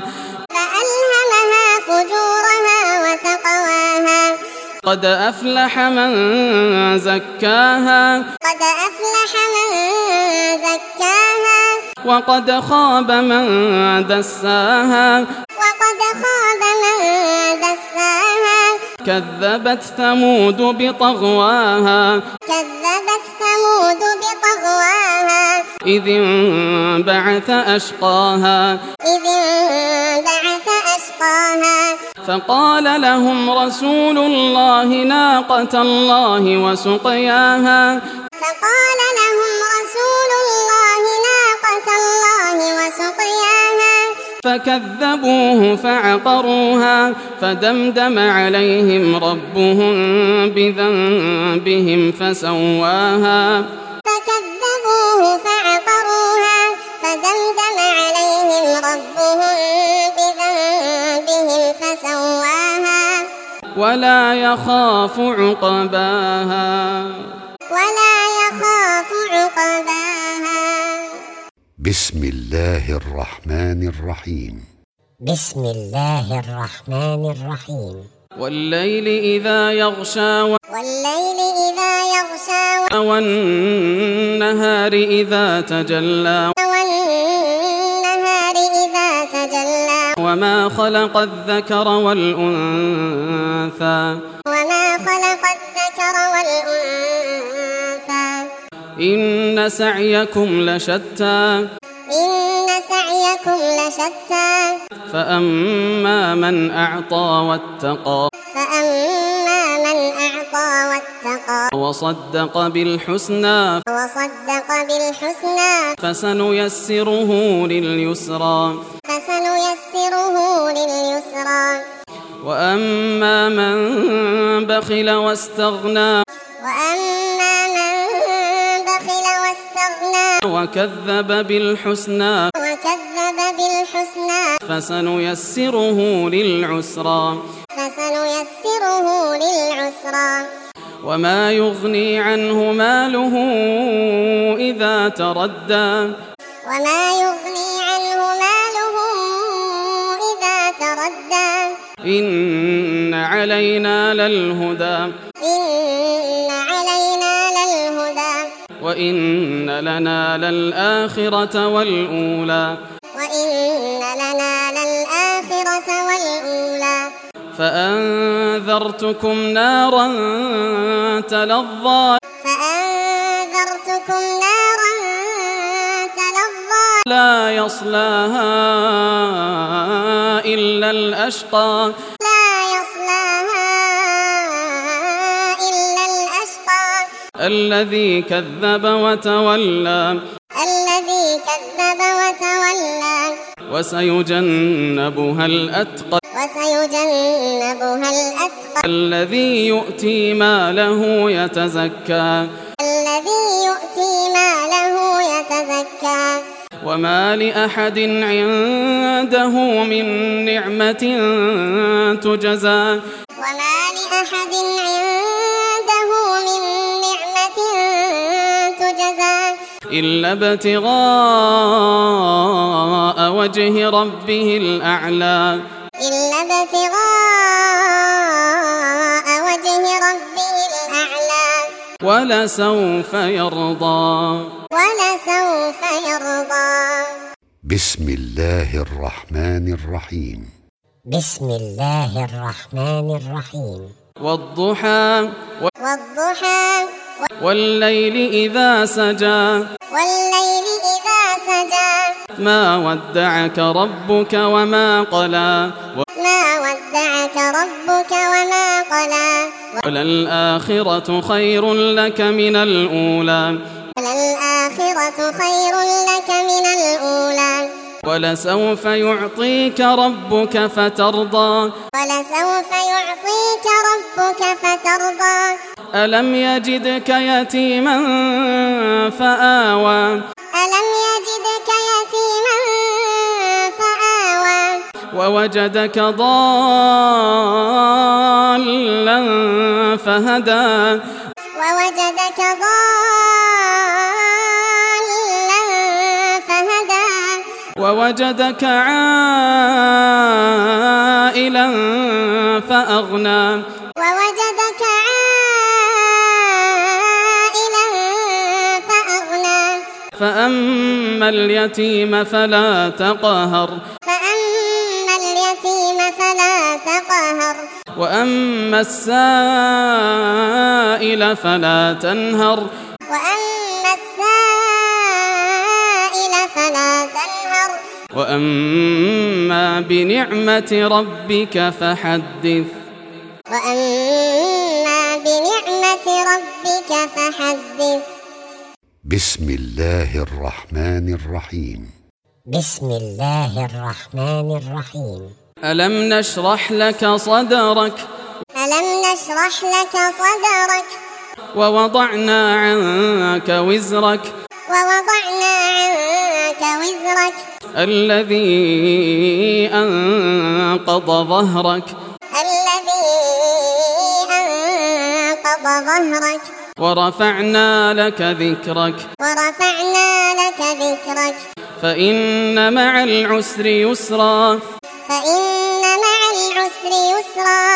قد أفلح من زكاها وقد خاب من دساها. كذبت ثمود بطغواها إذ انبعث أشقاها فقال لهم رسول الله ناقة الله وسقياها فكذبوه فعقروها فدمدم عليهم ربهم بذنبهم فسواها فكذبوه فعقروها فدمدم عليهم ربهم بذنبهم فسواها ولا يخاف عقباها ولا يخاف عقباها بسم الله الرحمن الرحيم بسم الله الرحمن الرحيم والليل إذا يغشى والليل إذا يغشى والنهار إذا تجلى والنهار إذا تجلى وما خلق الذكر والأنثى وما خلق الذكر والأنثى إن سعيكم لشتى إن سعيكم لشتى فأما من أعطى واتقى فأما من أعطى واتقى وصدق بالحسنى فسنيسره لليسرى وأما من بخل واستغنى وكذب بالحسنى فسنيسره للعسرى وما يغني عنه ماله إذا تردى إن علينا للهدى وإن لنا للآخرة والأولى فأنذرتكم نارا تلظى لا يصلاها إلا الأشقى الذي كذب وتولى وسيجنبها الأتقى الذي يؤتي ماله يتزكى وما لأحد عنده من نعمة تجزى إلا ابتغاء وجه ربه الأعلى ولسوف يرضى بسم الله الرحمن الرحيم بسم الله الرحمن الرحيم والضحى والليل إذا سجى ما ودعك ربك وما قلى وللآخرة خير لك من الأولى ولسوف يعطيك ربك فترضى ألم يجدك يتيما فآوى ووجدك ضالا فهدى ووجدك عائلا فأغنى فأما اليتيم فلا تقهر وأما السائل فلا تنهر وأما بنعمة ربك فحدث بسم الله الرحمن الرحيم بسم الله الرحمن الرحيم. ألم نشرح لك صدرك ألم نشرح لك صدرك ووضعنا عنك وزرك ووضعنا عنك وزرك الذي أنقض ظهرك الذي أنقض ظهرك ورفعنا لك ذكرك ورفعنا لك ذكرك فإن مع العسر يسرا فإن مع العسر يسرا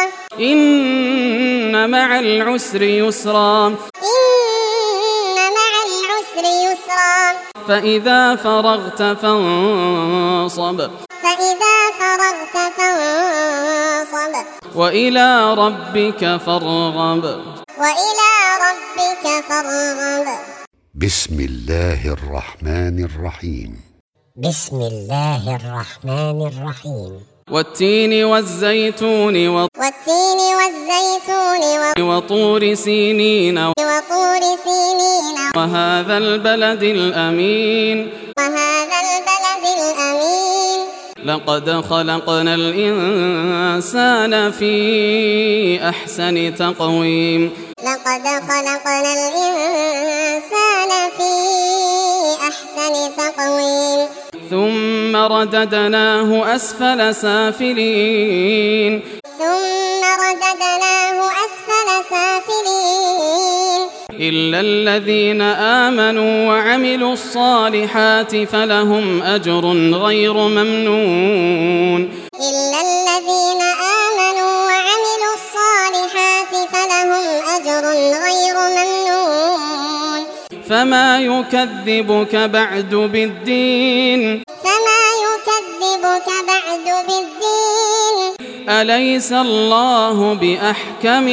إن مع العسر يسرا إن مع العسر يسرا فإذا فرغت فانصب فإذا فرغت فانصب وإلى ربك فارغب وإلى ربك فارغب. بسم الله الرحمن الرحيم. بسم الله الرحمن الرحيم. والتين والزيتون والتين والزيتون وطور سينين وطور سينين وهذا البلد الأمين وهذا البلد الأمين. لقد خلقنا الإنسان في أحسن تقويم لقد خلقنا الإنسان في أحسن تقويم ثم رددناه أسفل سافلين ثم رددناه أسفل سافلين إلا الذين آمنوا وعملوا الصالحات فلهم أجر غير ممنون إلا الذين آمنوا وعملوا الصالحات فلهم أجر غير ممنون. فما يكذبك بعد بالدين فما يكذبك بعد بالدين أليس الله بأحكم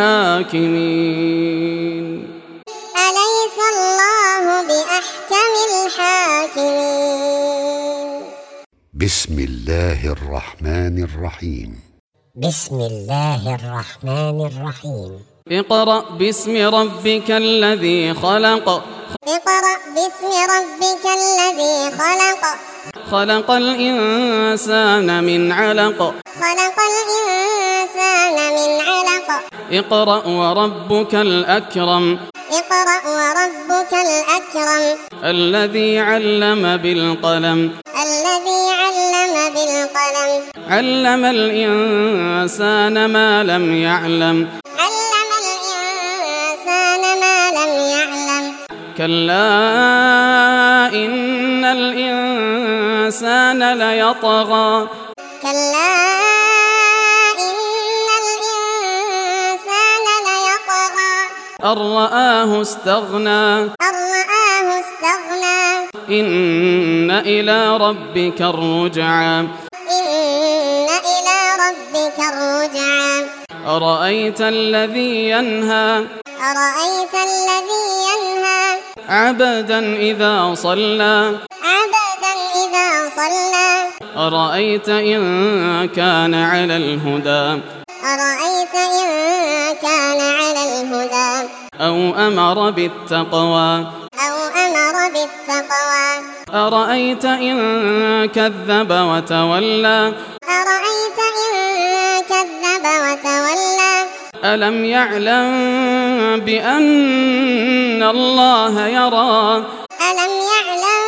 الحاكمين أليس الله بأحكم الحاكمين. بسم الله الرحمن الرحيم. بسم الله الرحمن الرحيم. اقرأ باسم ربك الذي خلق اقرأ باسم ربك الذي خلق خلق الإنسان من علق خلق الإنسان من علق اقرأ وربك الأكرم اقرأ وربك الأكرم الذي علم بالقلم الذي علم بالقلم علم الإنسان ما لم يعلم علم الإنسان ما لم يعلم كلا إن الإنسان ليطغى كلا إن الإنسان ليطغى أن رآه استغنى أن رآه استغنى إن إلى ربك الرجعى إن إلى ربك الرجعى. أرأيت الذي ينهى أرأيت الذي ينهى عبدا إذا صلى عبدا إذا صلى أرأيت إن كان على الهدى أرأيت إن كان على الهدى أو أمر بالتقوى أو أمر بالتقوى أرأيت إن كذب وتولى أرأيت إن كذب وتولى ألم يعلم بأن الله يرى ألم يعلم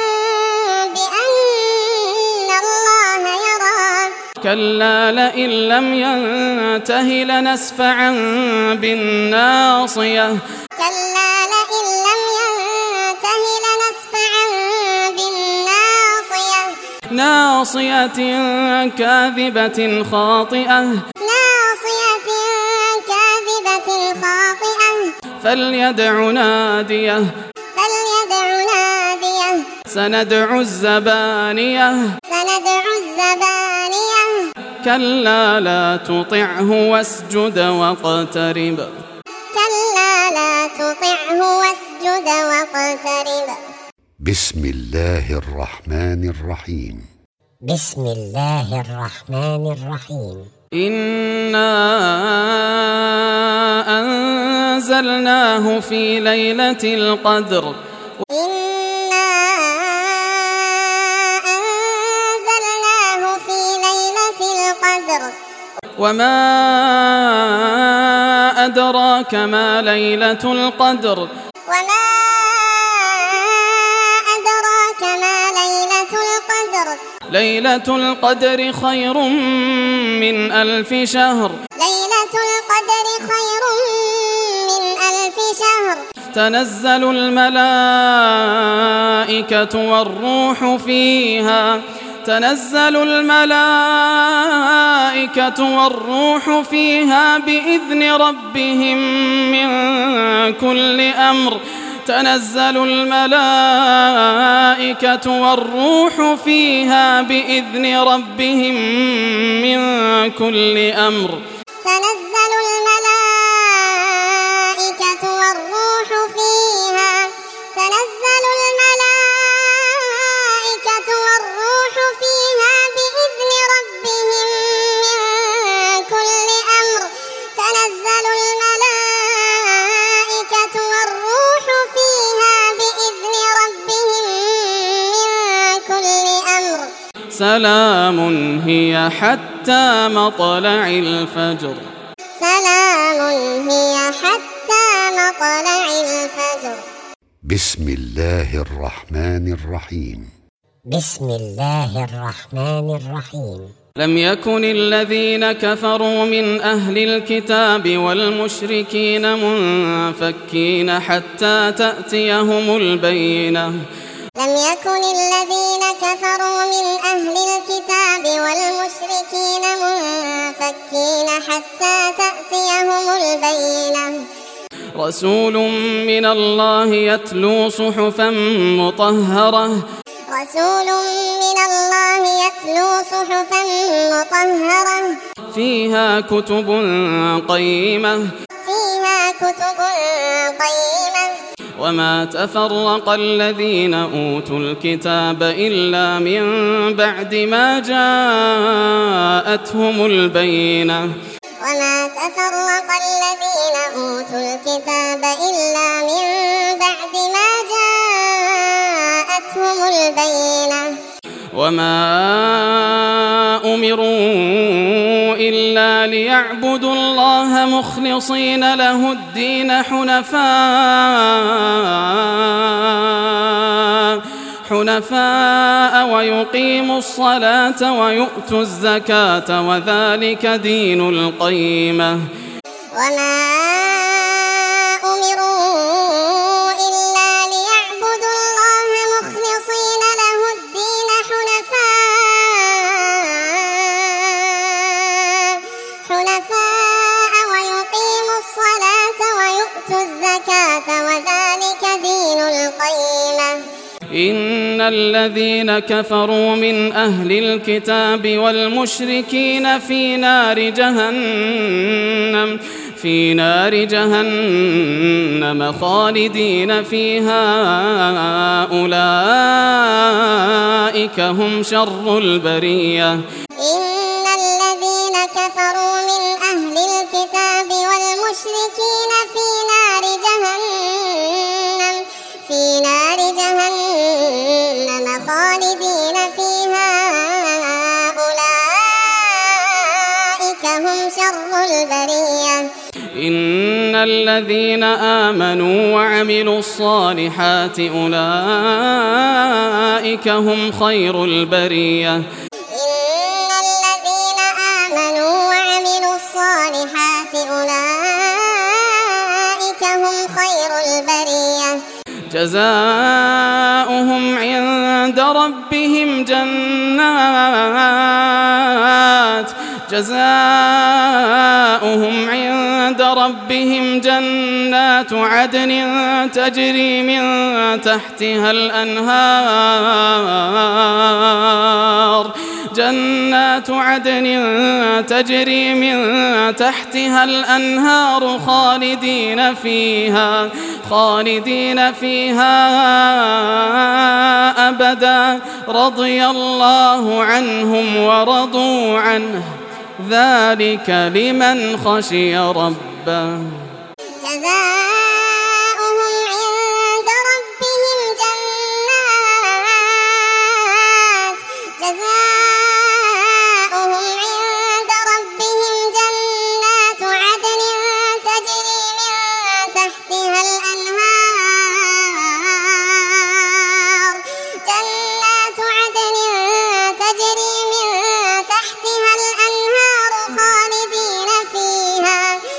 بأن الله يرى كلا لئن لم ينته لنسفعا بالناصية كلا لئن لم ينته لنسفعا بالناصية ناصية كاذبة خاطئة ناصية كاذبة خاطئة فليدع ناديه فليدع ناديه سندع الزبانية سندع الزبانية كلا لا تطعه واسجد واقترب كلا لا تطعه واسجد واقترب. بسم الله الرحمن الرحيم. بسم الله الرحمن الرحيم. إنا أنزلناه في ليلة القدر إنا وما أدراك ما ليلة القدر وما أدراك ما ليلة القدر ليلة القدر خير من 1000 شهر ليلة القدر خير من 1000 شهر تنزل الملائكة والروح فيها بإذن ربهم من كل أمر تنزل الملائكة والروح فيها بإذن ربهم من كل أمر تنزل الملائكة والروح فيها بإذن ربهم من كل أمر تنزل الملائكة والروح فيها بإذن ربهم من كل أمر سلام هي حتى مطلع الفجر سلام هي حتى مطلع الفجر. بسم الله الرحمن الرحيم. بسم الله الرحمن الرحيم. لم يكن الذين كفروا من أهل الكتاب والمشركين منفكين حتى تأتيهم البينة لم يكن الذين كفروا من أهل الكتاب والمشركين منفكين حتى تأتيهم البينة رسول من الله يتلو صحفا مطهرة فيها كتب قيمة وما تفرق الذين أوتوا الكتاب إلا من بعد ما جاءتهم البينة وما أمروا إلا ليعبدوا الله مخلصين له الدين حنفاء ويقيموا الصلاة ويؤتوا الزكاة وذلك دين القيمة وما أمروا إلا ليعبدوا الله مخلصين له الدين حنفاء ويقيموا الصلاة ويؤتوا الزكاة وذلك دين القيمة. إن الذين كفروا من أهل الكتاب والمشركين في نار جهنم خالدين فيها أولئك هم شر البرية. إن الذين كفروا من أهل الكتاب والمشركين في نار جهنم خالدين فيها أولئك هم شر البرية. إن الذين آمنوا وعملوا الصالحات أولئك هم خير البرية. إن الذين آمنوا وعملوا الصالحات أولئك هم خير البرية. جزاؤهم عند ربهم جنات عدن تجري من تحتها الأنهار خالدين فيها أبدا رضي الله عنهم ورضوا عنه ذلك لمن خشي ربه. جزاؤهم عند ربهم تحتها الأنهار جنات عدن تجري من تحتها الأنهار خالدين فيها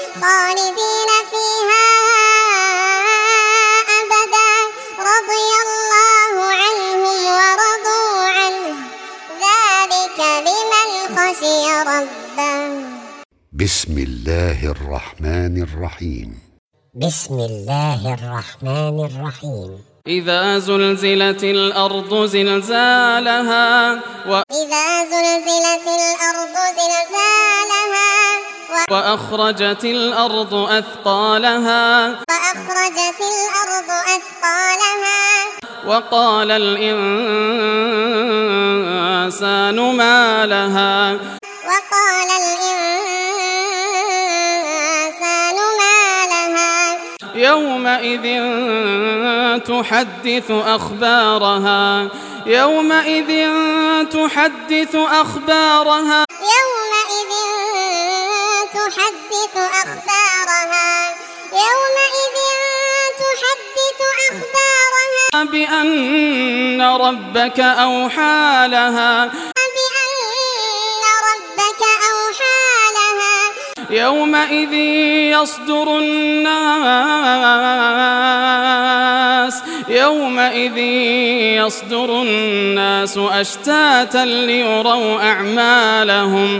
أبدا رضي الله عنهم ورضوا عنه ذلك لمن خشي ربه. بسم الله الرحمن الرحيم. بسم الله الرحمن الرحيم. إذا زلزلت الأرض زلزالها إذا زلزلت الأرض زلزالها وأخرجت الأرض أثقالها وقال الإنسان ما لها يومئذ تحدث أخبارها بأن ربك أوحى لها يومئذ يصدر الناس أشتاتا ليروا أعمالهم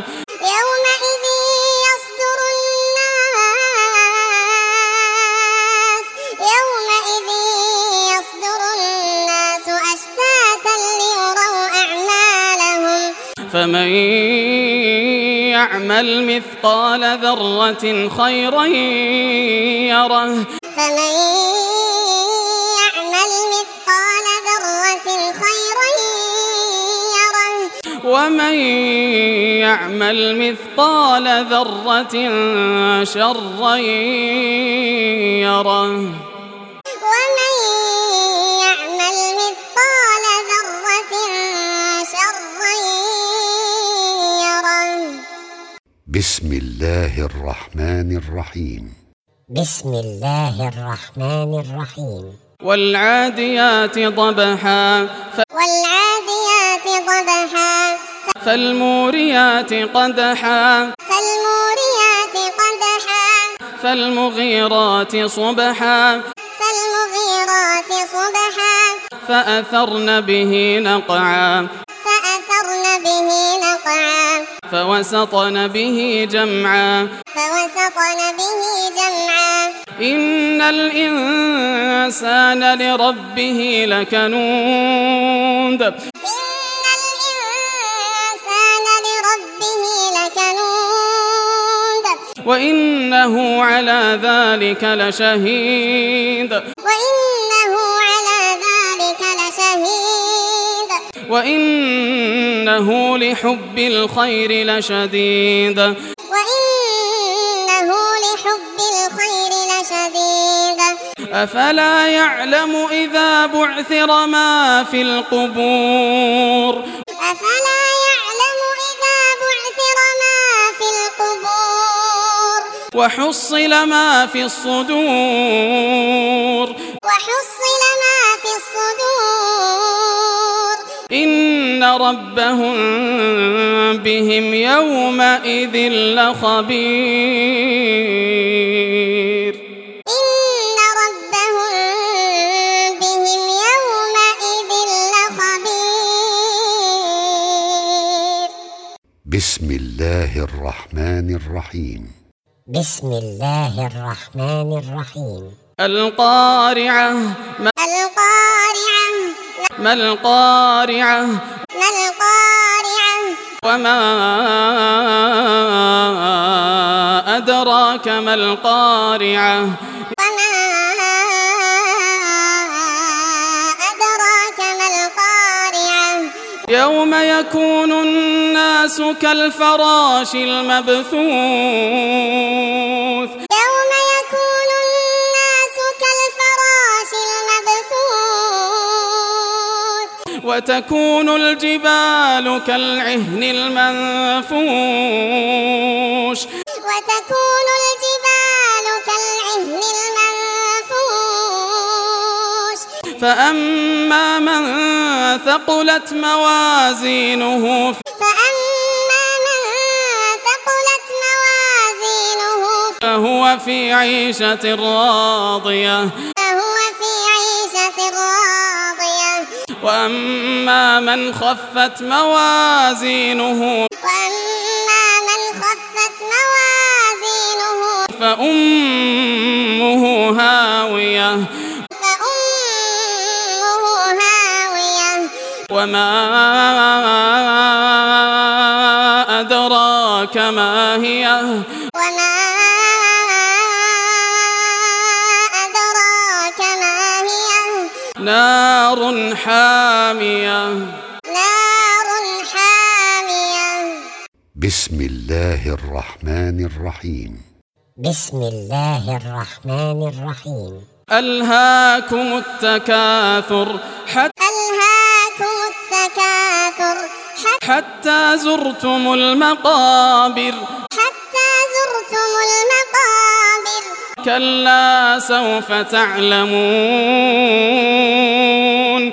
فمن يعمل مثقال ذرة خيرا يره ومن يعمل مثقال ذرة شرا يره. بسم الله الرحمن الرحيم. بسم الله الرحمن الرحيم. والعاديات ضبحا فالموريات قدحا فالمغيرات صبحا فأثرن به نقعا فوسطن به جمعا إن الإنسان لربه لكنود وإنه على ذلك لشهيد وإنه لحب الخير لشديد أفلا يعلم إذا بعثر ما في القبور وحصل ما في الصدور إن ربهم بهم يومئذ لخبير. بسم الله الرحمن الرحيم. بسم الله الرحمن الرحيم. القارعة ما القارعة وما أدراك ما القارعة يوم يكون الناس كالفراش المبثوث وتكون الجبال كالعهن المنفوش فأما من ثقلت موازينه فهو في عيشة راضية وأما من خفت موازينه فأمه هاوية وما أدراك ما هي نار حامية بسم الله الرحمن الرحيم بسم الله الرحمن الرحيم ألهاكم التكاثر حتى زرتم المقابر كلا سوف تعلمون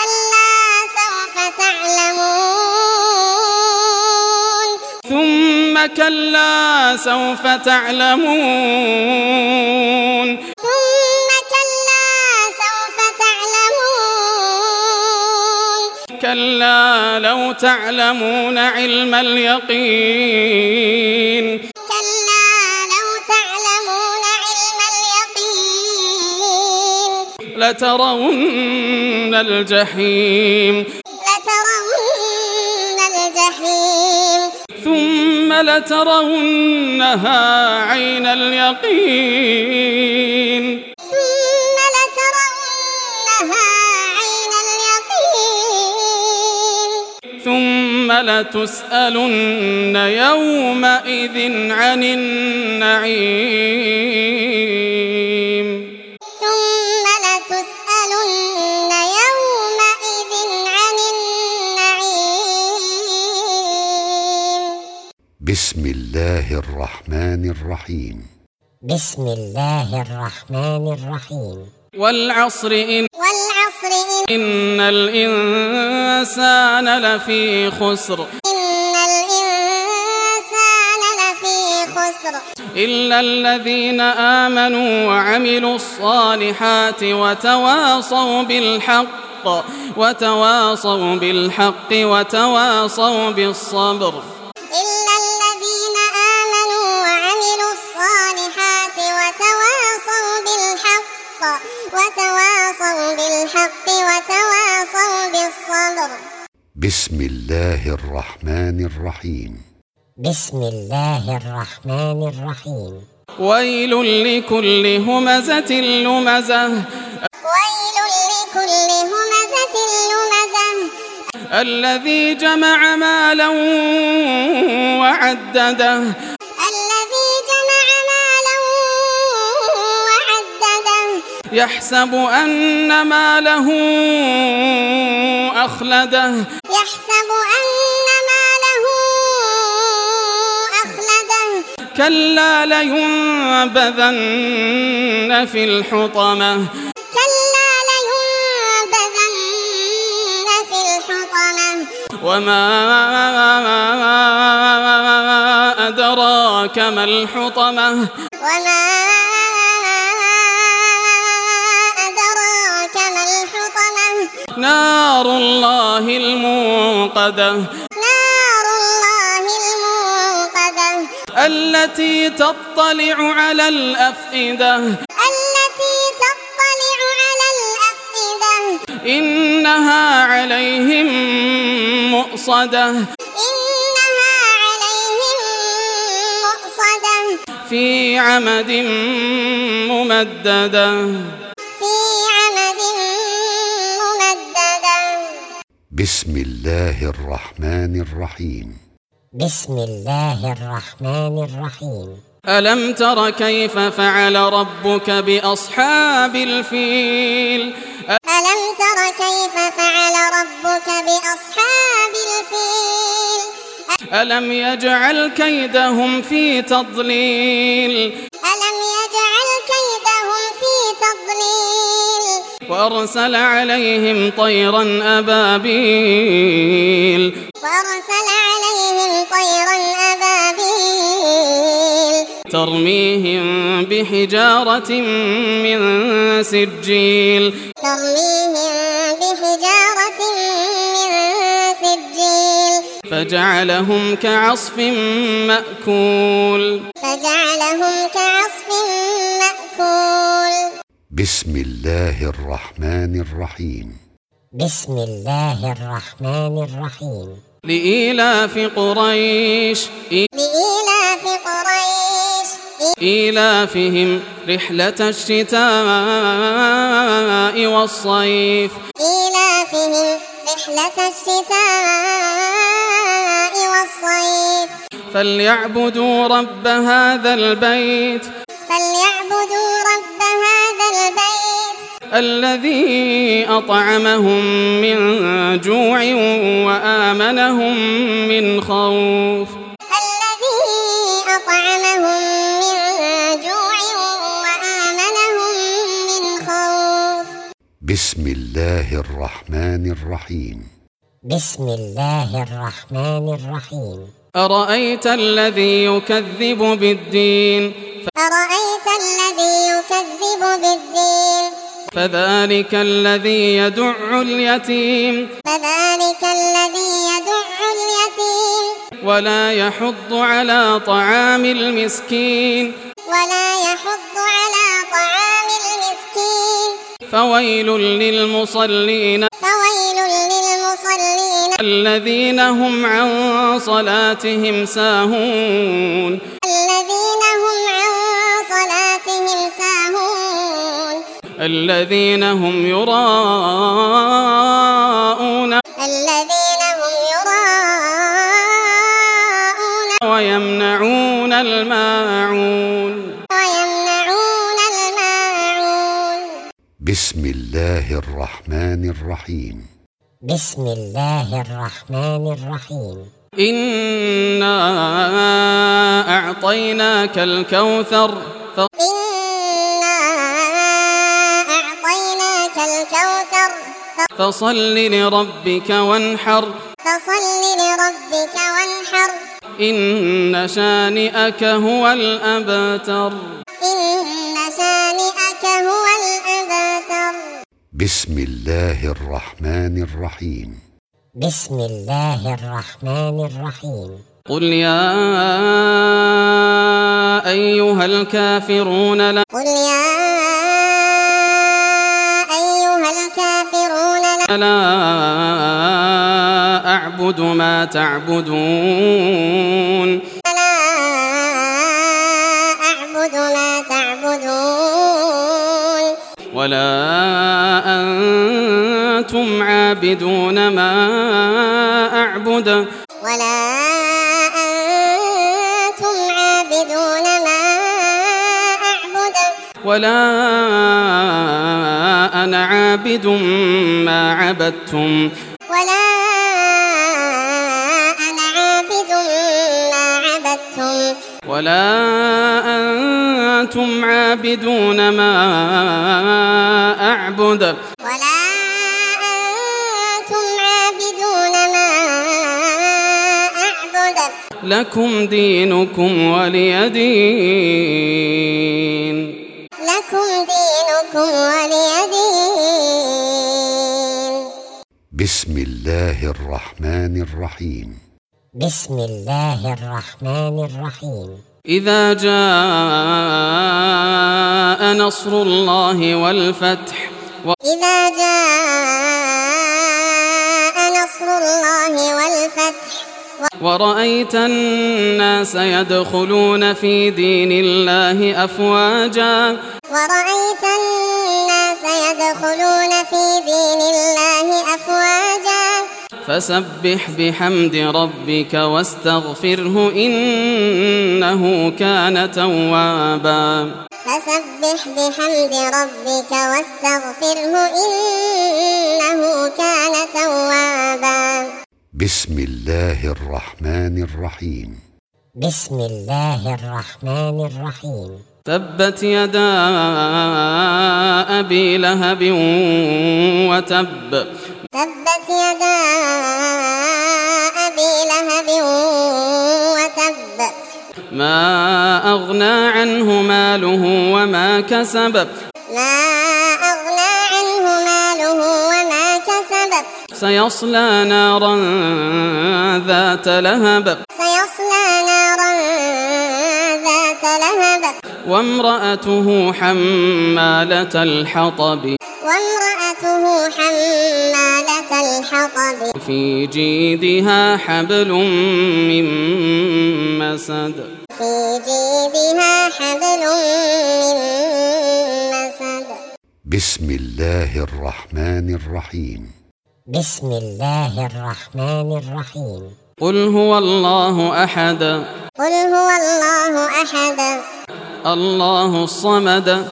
ثم كلا سوف تعلمون كلا لو تعلمون علم اليقين لترون الجحيم ثم لترونها عين اليقين ثم لتسألن يومئذ عن النعيم بسم الله الرحمن الرحيم بسم الله الرحمن الرحيم والعصر إن الإنسان لفي خسر إلا الذين آمنوا وعملوا الصالحات وتواصوا بالحق وتواصوا بالصبر وتواصوا بالصبر بسم الله الرحمن الرحيم بسم الله الرحمن الرحيم ويل لكل همزة لمزة الذي جمع مالا وعدده يحسب أن ماله أخلده كلا لينبذن في الحطمة وما أدراك ما الحطمة نار الله الموقدة التي تطلع على الأفئدة إنها عليهم مؤصدة في عمد ممددة بسم الله الرحمن الرحيم بسم الله الرحمن الرحيم ألم تر كيف فعل ربك بأصحاب الفيل ألم يجعل كيدهم في تضليل وأرسل عليهم طيرا أبابيل ترميهم بحجارة من سجيل فجعلهم كعصف مأكول بسم الله الرحمن الرحيم بسم الله الرحمن الرحيم لإيلاف قريش إيلافهم رحلة الشتاء والصيف فليعبدوا رب هذا البيت الذي أطعمهم من جوع وآمنهم من خوف بسم الله الرحمن الرحيم بسم الله الرحمن الرحيم أرأيت الذي يكذب بالدين فذلك الذي يدع اليتيم ولا يحض على طعام المسكين فويل للمصلين الذين هم عن صلاتهم ساهون الذين هم يراءون ويمنعون الماعون بسم الله الرحمن الرحيم بسم الله الرحمن الرحيم إنا أعطيناك الكوثر فصل لربك وانحر إن شانئك هو الأبتر بسم الله الرحمن الرحيم بسم الله الرحمن الرحيم قل يا أيها الكافرون لا أعبد ما تعبدون ولا أنتم عابدون ما أعبد ولا أنا عابد ما عبدتم ولا أنتم عابدون ما أعبد لكم دينكم ولي دين بسم الله الرحمن الرحيم بسم الله الرحمن الرحيم إذا جاء نصر الله والفتح ورأيت الناس يدخلون في دين الله أفواجا فسبح بحمد ربك واستغفره إنه كان توابا بسم الله الرحمن الرحيم بسم الله الرحمن الرحيم تبت يدا أبي لهب وتب تبت يدا أبي لهب وتب ما أغنى عنه ماله وما كسب ما أغنى عنه ماله وما كسب سيصلى نارا ذات لهب وامرأته حمالة الحطب في جيدها حبل من مسد بسم الله الرحمن الرحيم بسم الله الرحمن الرحيم قل هو الله أحد الله الصمد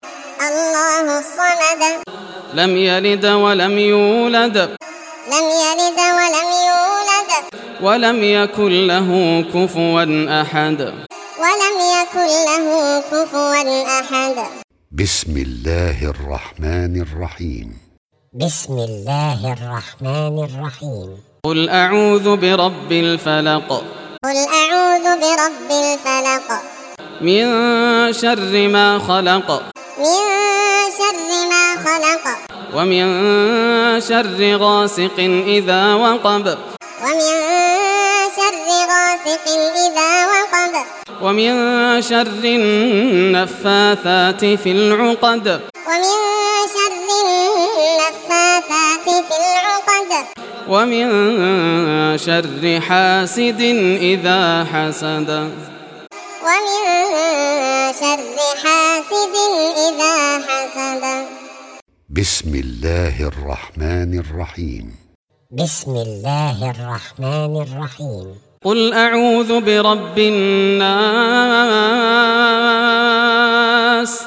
لم يلد ولم يولد ولم يكن له كفوا أحد بسم الله الرحمن الرحيم بسم الله الرحمن الرحيم قل أعوذ برب الفلق من شر ما خلق ومن شر غاسق إذا وقب ومن شر النفاثات في العقد ومن شر حاسد إذا حسد بسم الله الرحمن الرحيم بسم الله الرحمن الرحيم قل أعوذ برب الناس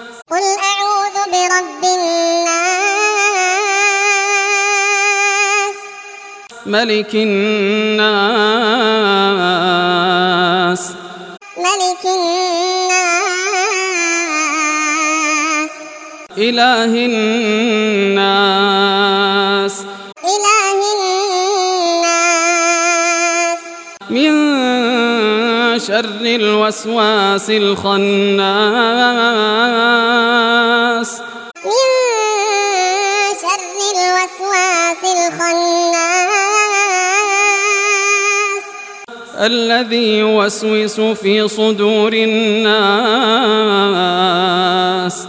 ملك الناس إله الناس من شر الوسواس الخناس الذي يوسوس في صدور الناس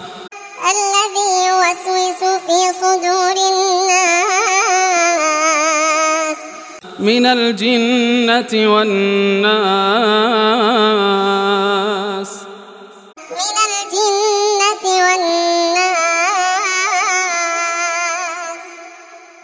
من الجنة والناس